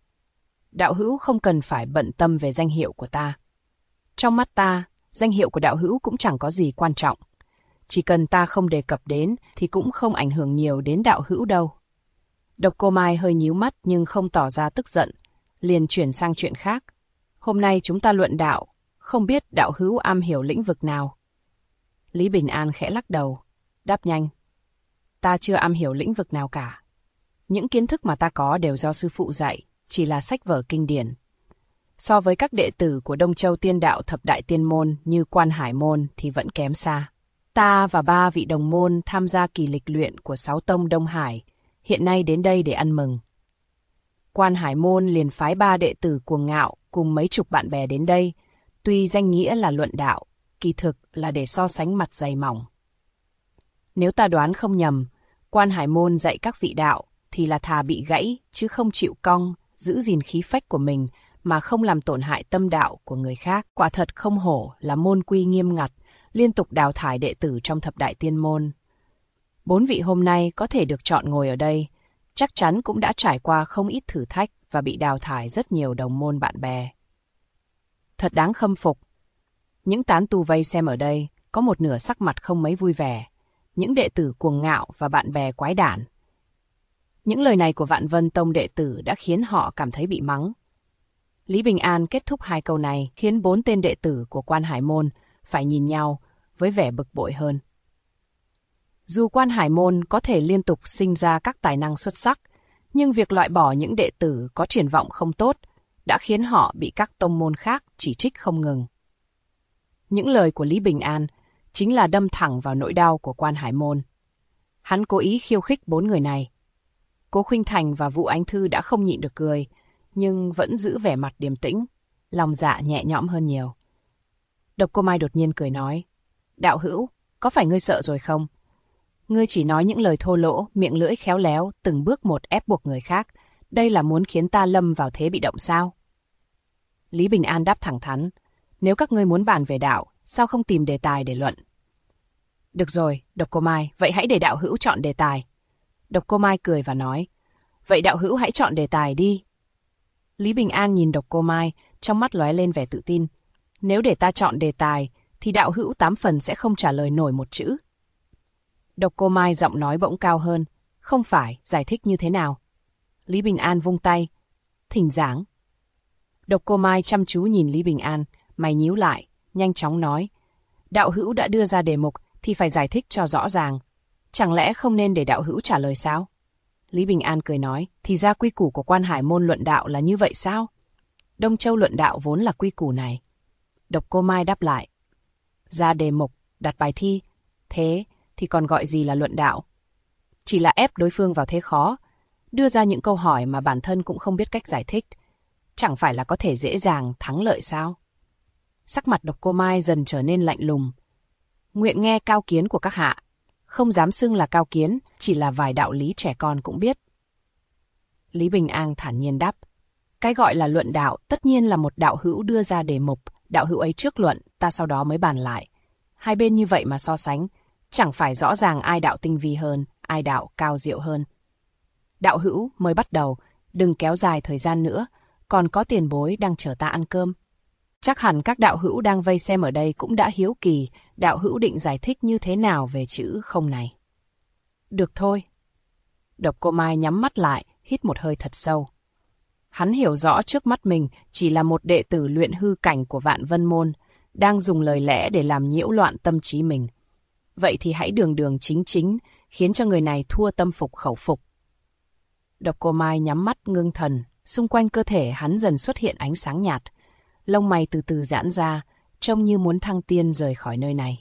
Đạo hữu không cần phải bận tâm về danh hiệu của ta. Trong mắt ta, danh hiệu của đạo hữu cũng chẳng có gì quan trọng. Chỉ cần ta không đề cập đến thì cũng không ảnh hưởng nhiều đến đạo hữu đâu. Độc Cô Mai hơi nhíu mắt nhưng không tỏ ra tức giận, liền chuyển sang chuyện khác. Hôm nay chúng ta luận đạo, không biết đạo hữu am hiểu lĩnh vực nào? Lý Bình An khẽ lắc đầu, đáp nhanh. Ta chưa am hiểu lĩnh vực nào cả. Những kiến thức mà ta có đều do sư phụ dạy, chỉ là sách vở kinh điển. So với các đệ tử của Đông Châu Tiên Đạo Thập Đại Tiên Môn như Quan Hải Môn thì vẫn kém xa. Ta và 3 vị đồng môn tham gia kỳ lịch luyện của 6 tông Đông Hải, hiện nay đến đây để ăn mừng. Quan Hải Môn liền phái 3 đệ tử Cuồng Ngạo cùng mấy chục bạn bè đến đây, tuy danh nghĩa là luận đạo, kỳ thực là để so sánh mặt dày mỏng. Nếu ta đoán không nhầm, Quan Hải Môn dạy các vị đạo thì là thà bị gãy chứ không chịu cong, giữ gìn khí phách của mình mà không làm tổn hại tâm đạo của người khác. Quả thật không hổ là môn quy nghiêm ngặt, liên tục đào thải đệ tử trong Thập Đại Tiên Môn. 4 vị hôm nay có thể được chọn ngồi ở đây, chắc chắn cũng đã trải qua không ít thử thách và bị đào thải rất nhiều đồng môn bạn bè. Thật đáng khâm phục. Những tán tu vây xem ở đây, có một nửa sắc mặt không mấy vui vẻ. Những đệ tử cuồng ngạo và bạn bè quái đản. Những lời này của Vạn Vân Tông đệ tử đã khiến họ cảm thấy bị mắng. Lý Bình An kết thúc 2 câu này khiến 4 tên đệ tử của Quan Hải Môn phải nhìn nhau với vẻ bực bội hơn. Dù Quan Hải Môn có thể liên tục sinh ra các tài năng xuất sắc, nhưng việc loại bỏ những đệ tử có triển vọng không tốt đã khiến họ bị các tông môn khác chỉ trích không ngừng. Những lời của Lý Bình An chính là đâm thẳng vào nỗi đau của Quan Hải Môn. Hắn cố ý khiêu khích 4 người này. Cố Khuynh Thành và Vũ Ánh Thư đã không nhịn được cười, nhưng vẫn giữ vẻ mặt điềm tĩnh, lòng dạ nhẹ nhõm hơn nhiều. Độc Cô Mai đột nhiên cười nói, đạo hữu, có phải ngươi sợ rồi không? Ngươi chỉ nói những lời thô lỗ, miệng lưỡi khéo léo, từng bước một ép buộc người khác. Đây là muốn khiến ta lâm vào thế bị động sao? Lý Bình An đáp thẳng thắn, nếu các ngươi muốn bàn về đạo, sao không tìm đề tài để luận? Được rồi, Độc Cô Mai, vậy hãy để đạo hữu chọn đề tài. Độc Cô Mai cười và nói, vậy đạo hữu hãy chọn đề tài đi. Lý Bình An nhìn Độc Cô Mai, trong mắt lóe lên vẻ tự tin. Nếu để ta chọn đề tài, thì đạo hữu 8 phần sẽ không trả lời nổi một chữ. Độc Cô Mai giọng nói bỗng cao hơn, không phải, giải thích như thế nào? Lý Bình An vung tay, thỉnh giảng. Độc Cô Mai chăm chú nhìn Lý Bình An, mày nhíu lại, nhanh chóng nói, đạo hữu đã đưa ra đề mục thì phải giải thích cho rõ ràng. Chẳng lẽ không nên để đạo hữu trả lời sao? Lý Bình An cười nói, thì ra quy củ của Quan Hải Môn luận đạo là như vậy sao? Đông Châu luận đạo vốn là quy củ này. Độc Cô Mai đáp lại, ra đề mục, đặt bài thi, thế thì còn gọi gì là luận đạo? Chỉ là ép đối phương vào thế khó, đưa ra những câu hỏi mà bản thân cũng không biết cách giải thích. Chẳng phải là có thể dễ dàng thắng lợi sao? Sắc mặt Độc Cô Mai dần trở nên lạnh lùng. Nguyện nghe cao kiến của các hạ. Không dám xưng là cao kiến, chỉ là vài đạo lý trẻ con cũng biết. Lý Bình An thản nhiên đáp. Cái gọi là luận đạo tất nhiên là một đạo hữu đưa ra đề mục, đạo hữu ấy trước luận, ta sau đó mới bàn lại. Hai bên như vậy mà so sánh, chẳng phải rõ ràng ai đạo tinh vi hơn, ai đạo cao diệu hơn. Đạo hữu mới bắt đầu, đừng kéo dài thời gian nữa, còn có tiền bối đang chờ ta ăn cơm. Chắc hẳn các đạo hữu đang vây xem ở đây cũng đã hiếu kỳ, đạo hữu định giải thích như thế nào về chữ không này. Được thôi. Độc Cô Mai nhắm mắt lại, hít một hơi thật sâu. Hắn hiểu rõ trước mắt mình chỉ là một đệ tử luyện hư cảnh của Vạn Vân Môn, đang dùng lời lẽ để làm nhiễu loạn tâm trí mình. Vậy thì hãy đường đường chính chính, khiến cho người này thua tâm phục khẩu phục. Độc Cô Mai nhắm mắt ngưng thần, xung quanh cơ thể hắn dần xuất hiện ánh sáng nhạt. Lông mày từ từ giãn ra, trông như muốn thăng tiên rời khỏi nơi này.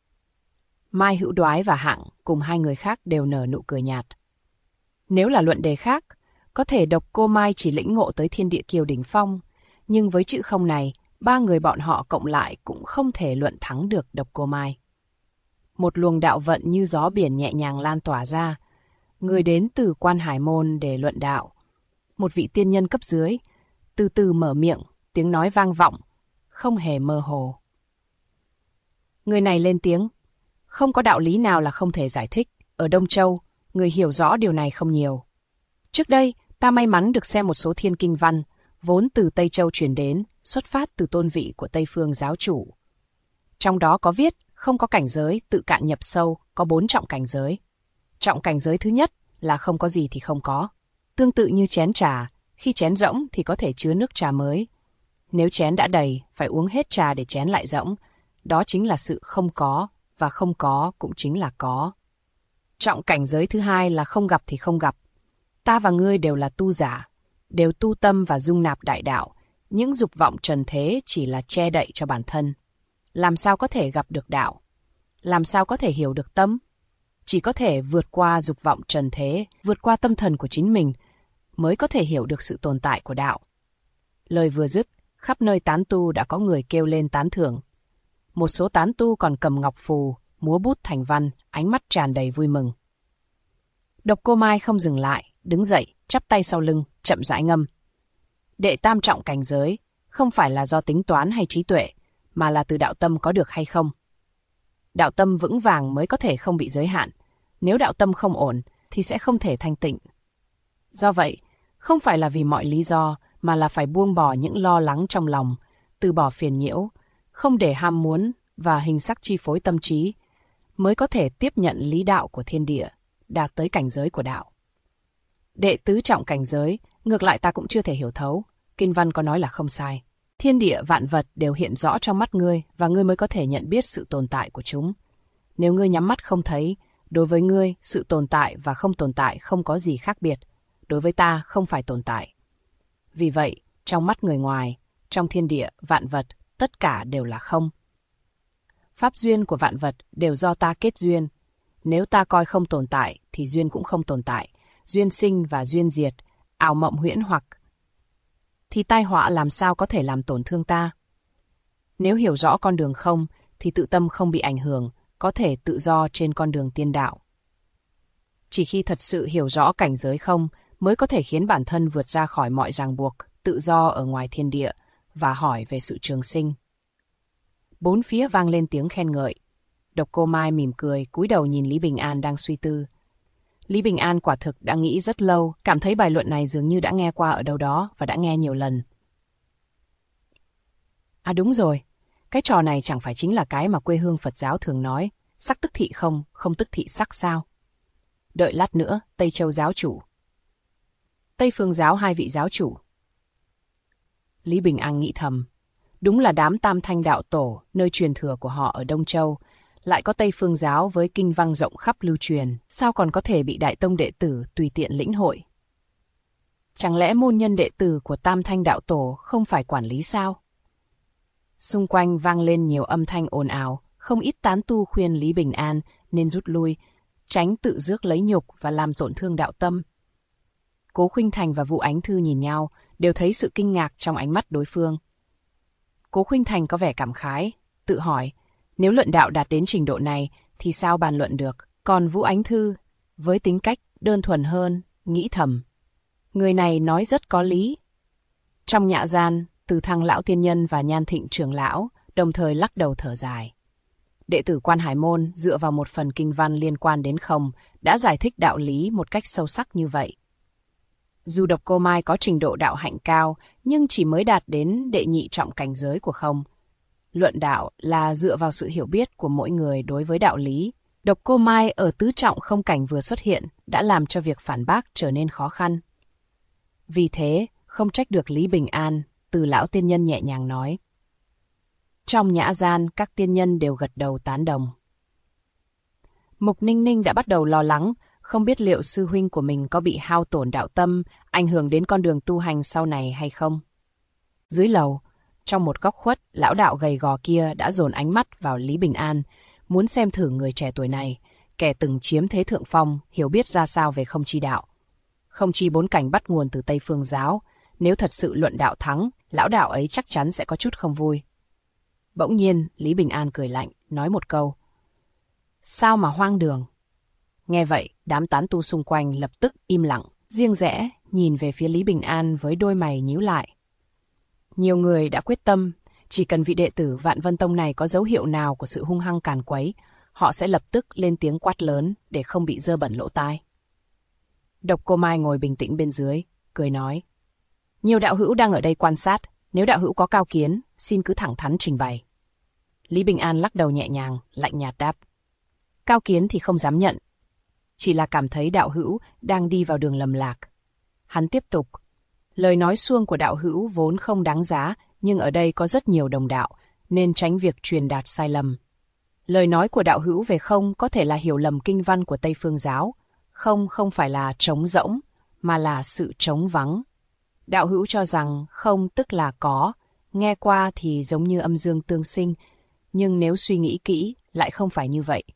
Mai Hữu Đoái và Hạng cùng 2 người khác đều nở nụ cười nhạt. Nếu là luận đề khác, có thể Độc Cô Mai chỉ lĩnh ngộ tới thiên địa kiều đỉnh phong, nhưng với chữ không này, 3 người bọn họ cộng lại cũng không thể luận thắng được Độc Cô Mai. Một luồng đạo vận như gió biển nhẹ nhàng lan tỏa ra, người đến từ Quan Hải Môn để luận đạo. Một vị tiên nhân cấp dưới, từ từ mở miệng, tiếng nói vang vọng, không hề mơ hồ. Người này lên tiếng, không có đạo lý nào là không thể giải thích. Ở Đông Châu, người hiểu rõ điều này không nhiều. Trước đây, ta may mắn được xem một số thiên kinh văn, vốn từ Tây Châu truyền đến, xuất phát từ tôn vị của Tây Phương giáo chủ. Trong đó có viết, không có cảnh giới, tự cạn nhập sâu, có 4 trọng cảnh giới. Trọng cảnh giới thứ nhất là không có gì thì không có. Tương tự như chén trà, khi chén rỗng thì có thể chứa nước trà mới. Nếu chén đã đầy, phải uống hết trà để chén lại rỗng. Đó chính là sự không có, và không có cũng chính là có. Trọng cảnh giới thứ hai là không gặp thì không gặp. Ta và ngươi đều là tu giả, đều tu tâm và dung nạp đại đạo. Những dục vọng trần thế chỉ là che đậy cho bản thân. Làm sao có thể gặp được đạo? Làm sao có thể hiểu được tâm? Chỉ có thể vượt qua dục vọng trần thế, vượt qua tâm thần của chính mình, mới có thể hiểu được sự tồn tại của đạo. Lời vừa dứt, khắp nơi tán tu đã có người kêu lên tán thưởng. Một số tán tu còn cầm ngọc phù, múa bút thành văn, ánh mắt tràn đầy vui mừng. Độc Cô Mai không dừng lại, đứng dậy, chắp tay sau lưng, chậm rãi ngâm. Đệ tam trọng cảnh giới, không phải là do tính toán hay trí tuệ, mà là từ đạo tâm có được hay không. Đạo tâm vững vàng mới có thể không bị giới hạn. Nếu đạo tâm không ổn, thì sẽ không thể thanh tịnh. Do vậy, không phải là vì mọi lý do, mà là phải buông bỏ những lo lắng trong lòng, từ bỏ phiền nhiễu, không để ham muốn và hình sắc chi phối tâm trí, mới có thể tiếp nhận lý đạo của thiên địa, đạt tới cảnh giới của đạo. Đệ tứ trọng cảnh giới, ngược lại ta cũng chưa thể hiểu thấu, kinh văn có nói là không sai. Thiên địa vạn vật đều hiện rõ trong mắt ngươi và ngươi mới có thể nhận biết sự tồn tại của chúng. Nếu ngươi nhắm mắt không thấy, đối với ngươi sự tồn tại và không tồn tại không có gì khác biệt, đối với ta không phải tồn tại. Vì vậy, trong mắt người ngoài, trong thiên địa vạn vật, tất cả đều là không. Pháp duyên của vạn vật đều do ta kết duyên. Nếu ta coi không tồn tại thì duyên cũng không tồn tại. Duyên sinh và duyên diệt, ảo mộng huyễn hoặc, thì tai họa làm sao có thể làm tổn thương ta. Nếu hiểu rõ con đường không, thì tự tâm không bị ảnh hưởng, có thể tự do trên con đường tiên đạo. Chỉ khi thật sự hiểu rõ cảnh giới không, mới có thể khiến bản thân vượt ra khỏi mọi ràng buộc, tự do ở ngoài thiên địa, và hỏi về sự trường sinh. Bốn phía vang lên tiếng khen ngợi. Độc Cô Mai mỉm cười, cúi đầu nhìn Lý Bình An đang suy tư. Lý Bình An quả thực đã nghĩ rất lâu, cảm thấy bài luận này dường như đã nghe qua ở đâu đó và đã nghe nhiều lần. À đúng rồi, cái trò này chẳng phải chính là cái mà quê hương Phật giáo thường nói, sắc tức thị không, không tức thị sắc sao? Đợi lát nữa, Tây Châu giáo chủ. Tây Phương giáo hai vị giáo chủ. Lý Bình An nghĩ thầm, đúng là đám Tam Thanh đạo tổ, nơi truyền thừa của họ ở Đông Châu, lại có Tây Phương giáo với kinh văn rộng khắp lưu truyền, sao còn có thể bị đại tông đệ tử tùy tiện lĩnh hội? Chẳng lẽ môn nhân đệ tử của Tam Thanh đạo tổ không phải quản lý sao? Xung quanh vang lên nhiều âm thanh ồn ào, không ít tán tu khuyên Lý Bình An nên rút lui, tránh tự rước lấy nhục và làm tổn thương đạo tâm. Cố Khuynh Thành và Vũ Ánh Thư nhìn nhau, đều thấy sự kinh ngạc trong ánh mắt đối phương. Cố Khuynh Thành có vẻ cảm khái, tự hỏi, nếu luận đạo đạt đến trình độ này thì sao bàn luận được? Còn Vũ Ánh Thư, với tính cách đơn thuần hơn, nghĩ thầm, người này nói rất có lý. Trong nhã gian, Từ Thăng lão tiên nhân và Nhan Thịnh trưởng lão đồng thời lắc đầu thở dài. Đệ tử Quan Hải môn dựa vào một phần kinh văn liên quan đến không đã giải thích đạo lý một cách sâu sắc như vậy. Dù Độc Cô Mai có trình độ đạo hạnh cao, nhưng chỉ mới đạt đến đệ nhị trọng cảnh giới của không. Luận đạo là dựa vào sự hiểu biết của mỗi người đối với đạo lý. Độc Cô Mai ở tứ trọng không cảnh vừa xuất hiện đã làm cho việc phản bác trở nên khó khăn. Vì thế, không trách được Lý Bình An, Từ lão tiên nhân nhẹ nhàng nói. Trong nhã gian, các tiên nhân đều gật đầu tán đồng. Mục Ninh Ninh đã bắt đầu lo lắng, không biết liệu sư huynh của mình có bị hao tổn đạo tâm, ảnh hưởng đến con đường tu hành sau này hay không. Dưới lầu, trong một góc khuất, lão đạo gầy gò kia đã dồn ánh mắt vào Lý Bình An, muốn xem thử người trẻ tuổi này, kẻ từng chiếm thế thượng phong, hiểu biết ra sao về không chi đạo. Không chi bốn cảnh bắt nguồn từ Tây Phương giáo, nếu thật sự luận đạo thắng, lão đạo ấy chắc chắn sẽ có chút không vui. Bỗng nhiên, Lý Bình An cười lạnh, nói một câu. Sao mà hoang đường? Nghe vậy, đám tán tu xung quanh lập tức im lặng, riêng rẽ, nhìn về phía Lý Bình An với đôi mày nhíu lại. Nhiều người đã quyết tâm, chỉ cần vị đệ tử Vạn Vân Tông này có dấu hiệu nào của sự hung hăng càn quấy, họ sẽ lập tức lên tiếng quát lớn để không bị dơ bẩn lỗ tai. Độc Cô Mai ngồi bình tĩnh bên dưới, cười nói. Nhiều đạo hữu đang ở đây quan sát, nếu đạo hữu có cao kiến, xin cứ thẳng thắn trình bày. Lý Bình An lắc đầu nhẹ nhàng, lạnh nhạt đáp. Cao kiến thì không dám nhận. Chỉ là cảm thấy đạo hữu đang đi vào đường lầm lạc. Hắn tiếp tục. Lời nói suông của đạo hữu vốn không đáng giá, nhưng ở đây có rất nhiều đồng đạo, nên tránh việc truyền đạt sai lầm. Lời nói của đạo hữu về không có thể là hiểu lầm kinh văn của Tây Phương giáo. Không phải là trống rỗng, mà là sự trống vắng. Đạo hữu cho rằng không tức là có, nghe qua thì giống như âm dương tương sinh, nhưng nếu suy nghĩ kỹ lại không phải như vậy.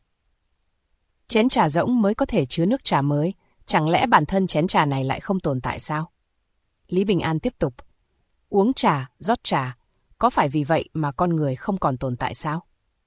Chén trà rỗng mới có thể chứa nước trà mới, chẳng lẽ bản thân chén trà này lại không tồn tại sao? Lý Bình An tiếp tục. Uống trà, rót trà, có phải vì vậy mà con người không còn tồn tại sao?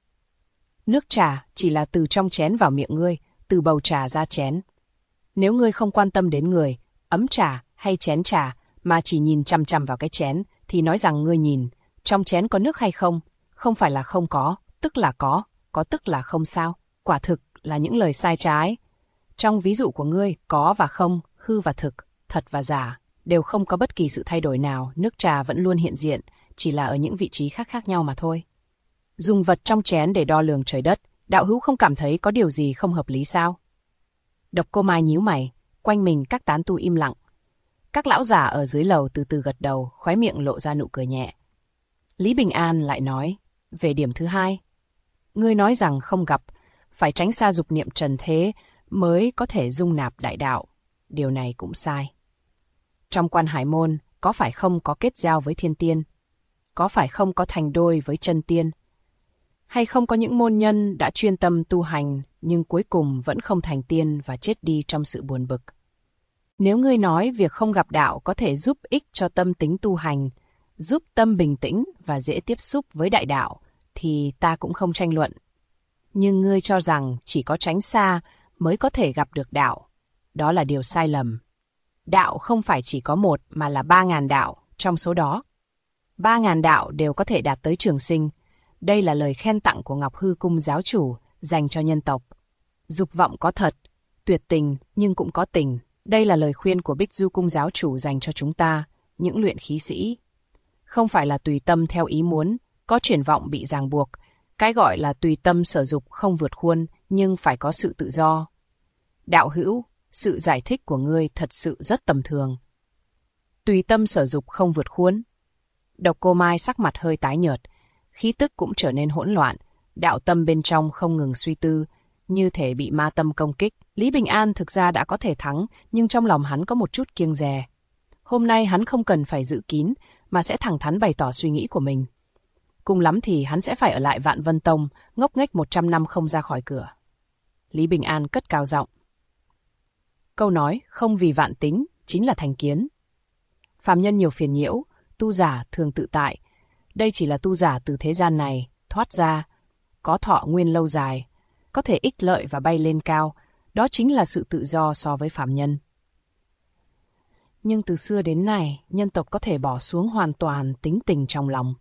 Nước trà chỉ là từ trong chén vào miệng ngươi, từ bầu trà ra chén. Nếu ngươi không quan tâm đến người, ấm trà hay chén trà, mà chỉ nhìn chằm chằm vào cái chén, thì nói rằng ngươi nhìn, trong chén có nước hay không phải là không có, tức là có tức là không sao. Quả thực là những lời sai trái. Trong ví dụ của ngươi, có và không, hư và thực, thật và giả, đều không có bất kỳ sự thay đổi nào, nước trà vẫn luôn hiện diện, chỉ là ở những vị trí khác khác nhau mà thôi. Dùng vật trong chén để đo lường trời đất, đạo hữu không cảm thấy có điều gì không hợp lý sao? Độc Cô Mai nhíu mày, quanh mình các tán tu im lặng. Các lão giả ở dưới lầu từ từ gật đầu, khóe miệng lộ ra nụ cười nhẹ. Lý Bình An lại nói, về điểm thứ hai. Ngươi nói rằng không gặp, phải tránh xa dục niệm trần thế mới có thể dung nạp đại đạo. Điều này cũng sai. Trong Quan Hải Môn, có phải không có kết giao với thiên tiên? Có phải không có thành đôi với chân tiên? Hay không có những môn nhân đã chuyên tâm tu hành nhưng cuối cùng vẫn không thành tiên và chết đi trong sự buồn bực? Nếu ngươi nói việc không gặp đạo có thể giúp ích cho tâm tính tu hành, giúp tâm bình tĩnh và dễ tiếp xúc với đại đạo, thì ta cũng không tranh luận. Nhưng ngươi cho rằng chỉ có tránh xa mới có thể gặp được đạo. Đó là điều sai lầm. Đạo không phải chỉ có một mà là 3.000 đạo trong số đó. 3.000 đạo đều có thể đạt tới trường sinh. Đây là lời khen tặng của Ngọc Hư Cung giáo chủ dành cho nhân tộc. Dục vọng có thật, tuyệt tình nhưng cũng có tình. Đây là lời khuyên của Bích Du Cung giáo chủ dành cho chúng ta, những luyện khí sĩ. Không phải là tùy tâm theo ý muốn, có triển vọng bị ràng buộc. Cái gọi là tùy tâm sở dục không vượt khuôn, nhưng phải có sự tự do. Đạo hữu, sự giải thích của ngươi thật sự rất tầm thường. Tùy tâm sở dục không vượt khuôn. Độc Cô Mai sắc mặt hơi tái nhợt, khí tức cũng trở nên hỗn loạn, đạo tâm bên trong không ngừng suy tư, như thể bị ma tâm công kích. Lý Bình An thực ra đã có thể thắng, nhưng trong lòng hắn có một chút kiêng dè. Hôm nay hắn không cần phải giữ kín, mà sẽ thẳng thắn bày tỏ suy nghĩ của mình. Cùng lắm thì hắn sẽ phải ở lại Vạn Vân Tông, ngốc nghếch 100 năm không ra khỏi cửa. Lý Bình An cất cao giọng. Câu nói không vì vạn tính chính là thành kiến. Phàm nhân nhiều phiền nhiễu, tu giả thường tự tại. Đây chỉ là tu giả từ thế gian này, thoát ra, có thọ nguyên lâu dài, có thể ích lợi và bay lên cao. Đó chính là sự tự do so với phàm nhân. Nhưng từ xưa đến nay, nhân tộc có thể bỏ xuống hoàn toàn tính tình trong lòng.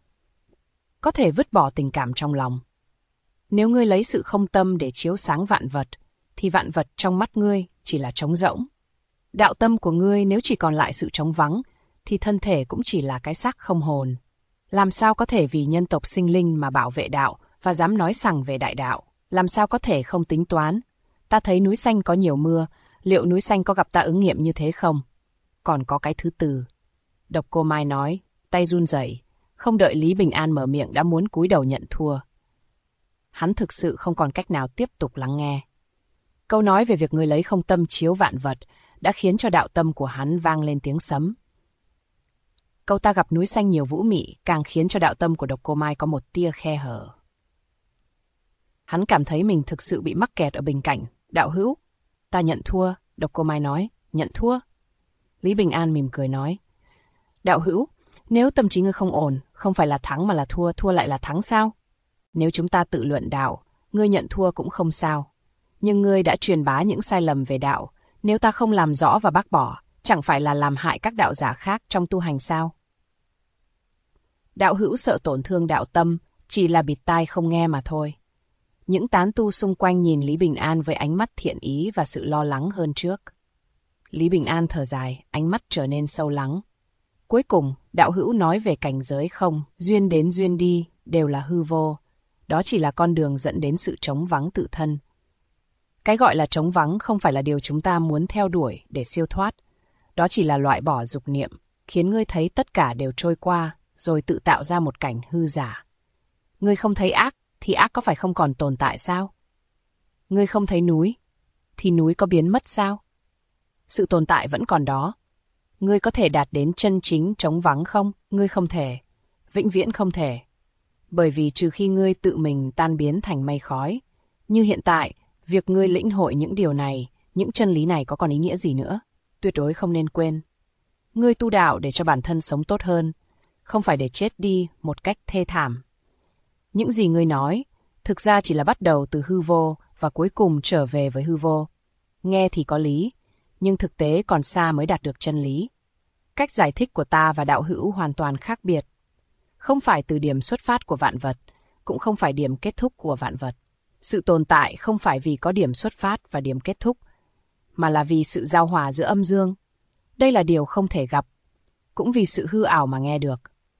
Có thể vứt bỏ tình cảm trong lòng. Nếu ngươi lấy sự không tâm để chiếu sáng vạn vật, thì vạn vật trong mắt ngươi chỉ là trống rỗng. Đạo tâm của ngươi nếu chỉ còn lại sự trống vắng, thì thân thể cũng chỉ là cái xác không hồn. Làm sao có thể vì nhân tộc sinh linh mà bảo vệ đạo và dám nói sằng về đại đạo? Làm sao có thể không tính toán? Ta thấy núi xanh có nhiều mưa, liệu núi xanh có gặp ta ứng nghiệm như thế không? Còn có cái thứ tư. Độc Cô Mai nói, tay run rẩy, không đợi Lý Bình An mở miệng đã muốn cúi đầu nhận thua. Hắn thực sự không còn cách nào tiếp tục lắng nghe. Câu nói về việc người lấy không tâm chiếu vạn vật đã khiến cho đạo tâm của hắn vang lên tiếng sấm. Câu ta gặp núi xanh nhiều vũ mị càng khiến cho đạo tâm của Độc Cô Mai có một tia khe hở. Hắn cảm thấy mình thực sự bị mắc kẹt ở bình cảnh. Đạo hữu, ta nhận thua. Độc Cô Mai nói, nhận thua. Lý Bình An mỉm cười nói, đạo hữu, nếu tâm trí ngươi không ổn, không phải là thắng mà là thua, thua lại là thắng sao? Nếu chúng ta tự luận đạo, ngươi nhận thua cũng không sao. Nhưng ngươi đã truyền bá những sai lầm về đạo, nếu ta không làm rõ và bác bỏ, chẳng phải là làm hại các đạo giả khác trong tu hành sao? Đạo hữu sợ tổn thương đạo tâm, chỉ là bịt tai không nghe mà thôi. Những tán tu xung quanh nhìn Lý Bình An với ánh mắt thiện ý và sự lo lắng hơn trước. Lý Bình An thở dài, ánh mắt trở nên sâu lắng. Cuối cùng, đạo hữu nói về cảnh giới không, duyên đến duyên đi, đều là hư vô. Đó chỉ là con đường dẫn đến sự trống vắng tự thân. Cái gọi là trống vắng không phải là điều chúng ta muốn theo đuổi để siêu thoát. Đó chỉ là loại bỏ dục niệm, khiến ngươi thấy tất cả đều trôi qua, rồi tự tạo ra một cảnh hư giả. Ngươi không thấy ác, thì ác có phải không còn tồn tại sao? Ngươi không thấy núi, thì núi có biến mất sao? Sự tồn tại vẫn còn đó. Ngươi có thể đạt đến chân chính trống vắng không? Ngươi không thể. Vĩnh viễn không thể. Bởi vì trừ khi ngươi tự mình tan biến thành mây khói. Như hiện tại, việc ngươi lĩnh hội những điều này, những chân lý này có còn ý nghĩa gì nữa? Tuyệt đối không nên quên. Ngươi tu đạo để cho bản thân sống tốt hơn, không phải để chết đi một cách thê thảm. Những gì ngươi nói, thực ra chỉ là bắt đầu từ hư vô và cuối cùng trở về với hư vô. Nghe thì có lý, nhưng thực tế còn xa mới đạt được chân lý. Cách giải thích của ta và đạo hữu hoàn toàn khác biệt. Không phải từ điểm xuất phát của vạn vật, cũng không phải điểm kết thúc của vạn vật. Sự tồn tại không phải vì có điểm xuất phát và điểm kết thúc, mà là vì sự giao hòa giữa âm dương. Đây là điều không thể gặp, cũng vì sự hư ảo mà nghe được.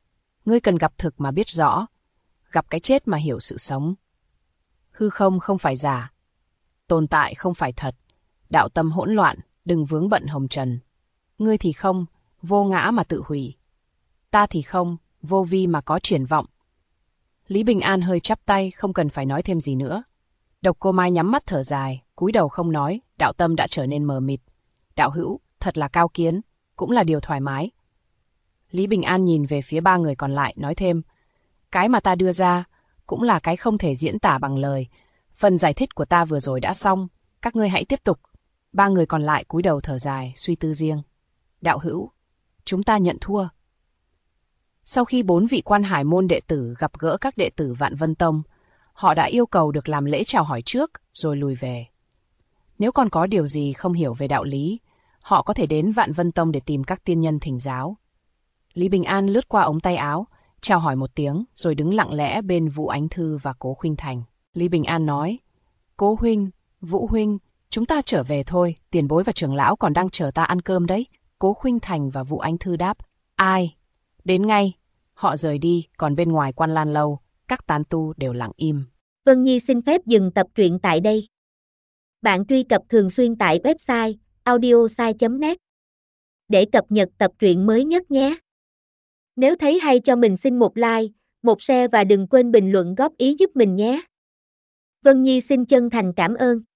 Ngươi cần gặp thực mà biết rõ, gặp cái chết mà hiểu sự sống. Hư không không phải giả, tồn tại không phải thật, đạo tâm hỗn loạn, đừng vướng bận hồng trần. Ngươi thì không, vô ngã mà tự hủy. Ta thì không, vô vi mà có triển vọng. Lý Bình An hơi chắp tay, không cần phải nói thêm gì nữa. Độc Cô Mai nhắm mắt thở dài, cúi đầu không nói, đạo tâm đã trở nên mờ mịt. Đạo hữu, thật là cao kiến, cũng là điều thoải mái. Lý Bình An nhìn về phía ba người còn lại, nói thêm, cái mà ta đưa ra, cũng là cái không thể diễn tả bằng lời. Phần giải thích của ta vừa rồi đã xong, các ngươi hãy tiếp tục. Ba người còn lại cúi đầu thở dài, suy tư riêng. Đạo hữu, chúng ta nhận thua. Sau khi 4 vị quan hải môn đệ tử gặp gỡ các đệ tử Vạn Vân Tông, họ đã yêu cầu được làm lễ chào hỏi trước, rồi lùi về. Nếu còn có điều gì không hiểu về đạo lý, họ có thể đến Vạn Vân Tông để tìm các tiên nhân thỉnh giáo. Lý Bình An lướt qua ống tay áo, chào hỏi một tiếng, rồi đứng lặng lẽ bên Vũ Ánh Thư và Cố Khuynh Thành. Lý Bình An nói, Cố huynh, Vũ huynh, chúng ta trở về thôi, tiền bối và trưởng lão còn đang chờ ta ăn cơm đấy. Cố Khuynh Thành và Vũ Ánh Thư đáp, ai? Đến ngay. Họ rời đi, còn bên ngoài Quan Lan Lâu, các tán tu đều lặng im. Vân Nhi xin phép dừng tập truyện tại đây. Bạn truy cập thường xuyên tại website audiosai.net để cập nhật tập truyện mới nhất nhé. Nếu thấy hay cho mình xin một like, một share và đừng quên bình luận góp ý giúp mình nhé. Vân Nhi xin chân thành cảm ơn.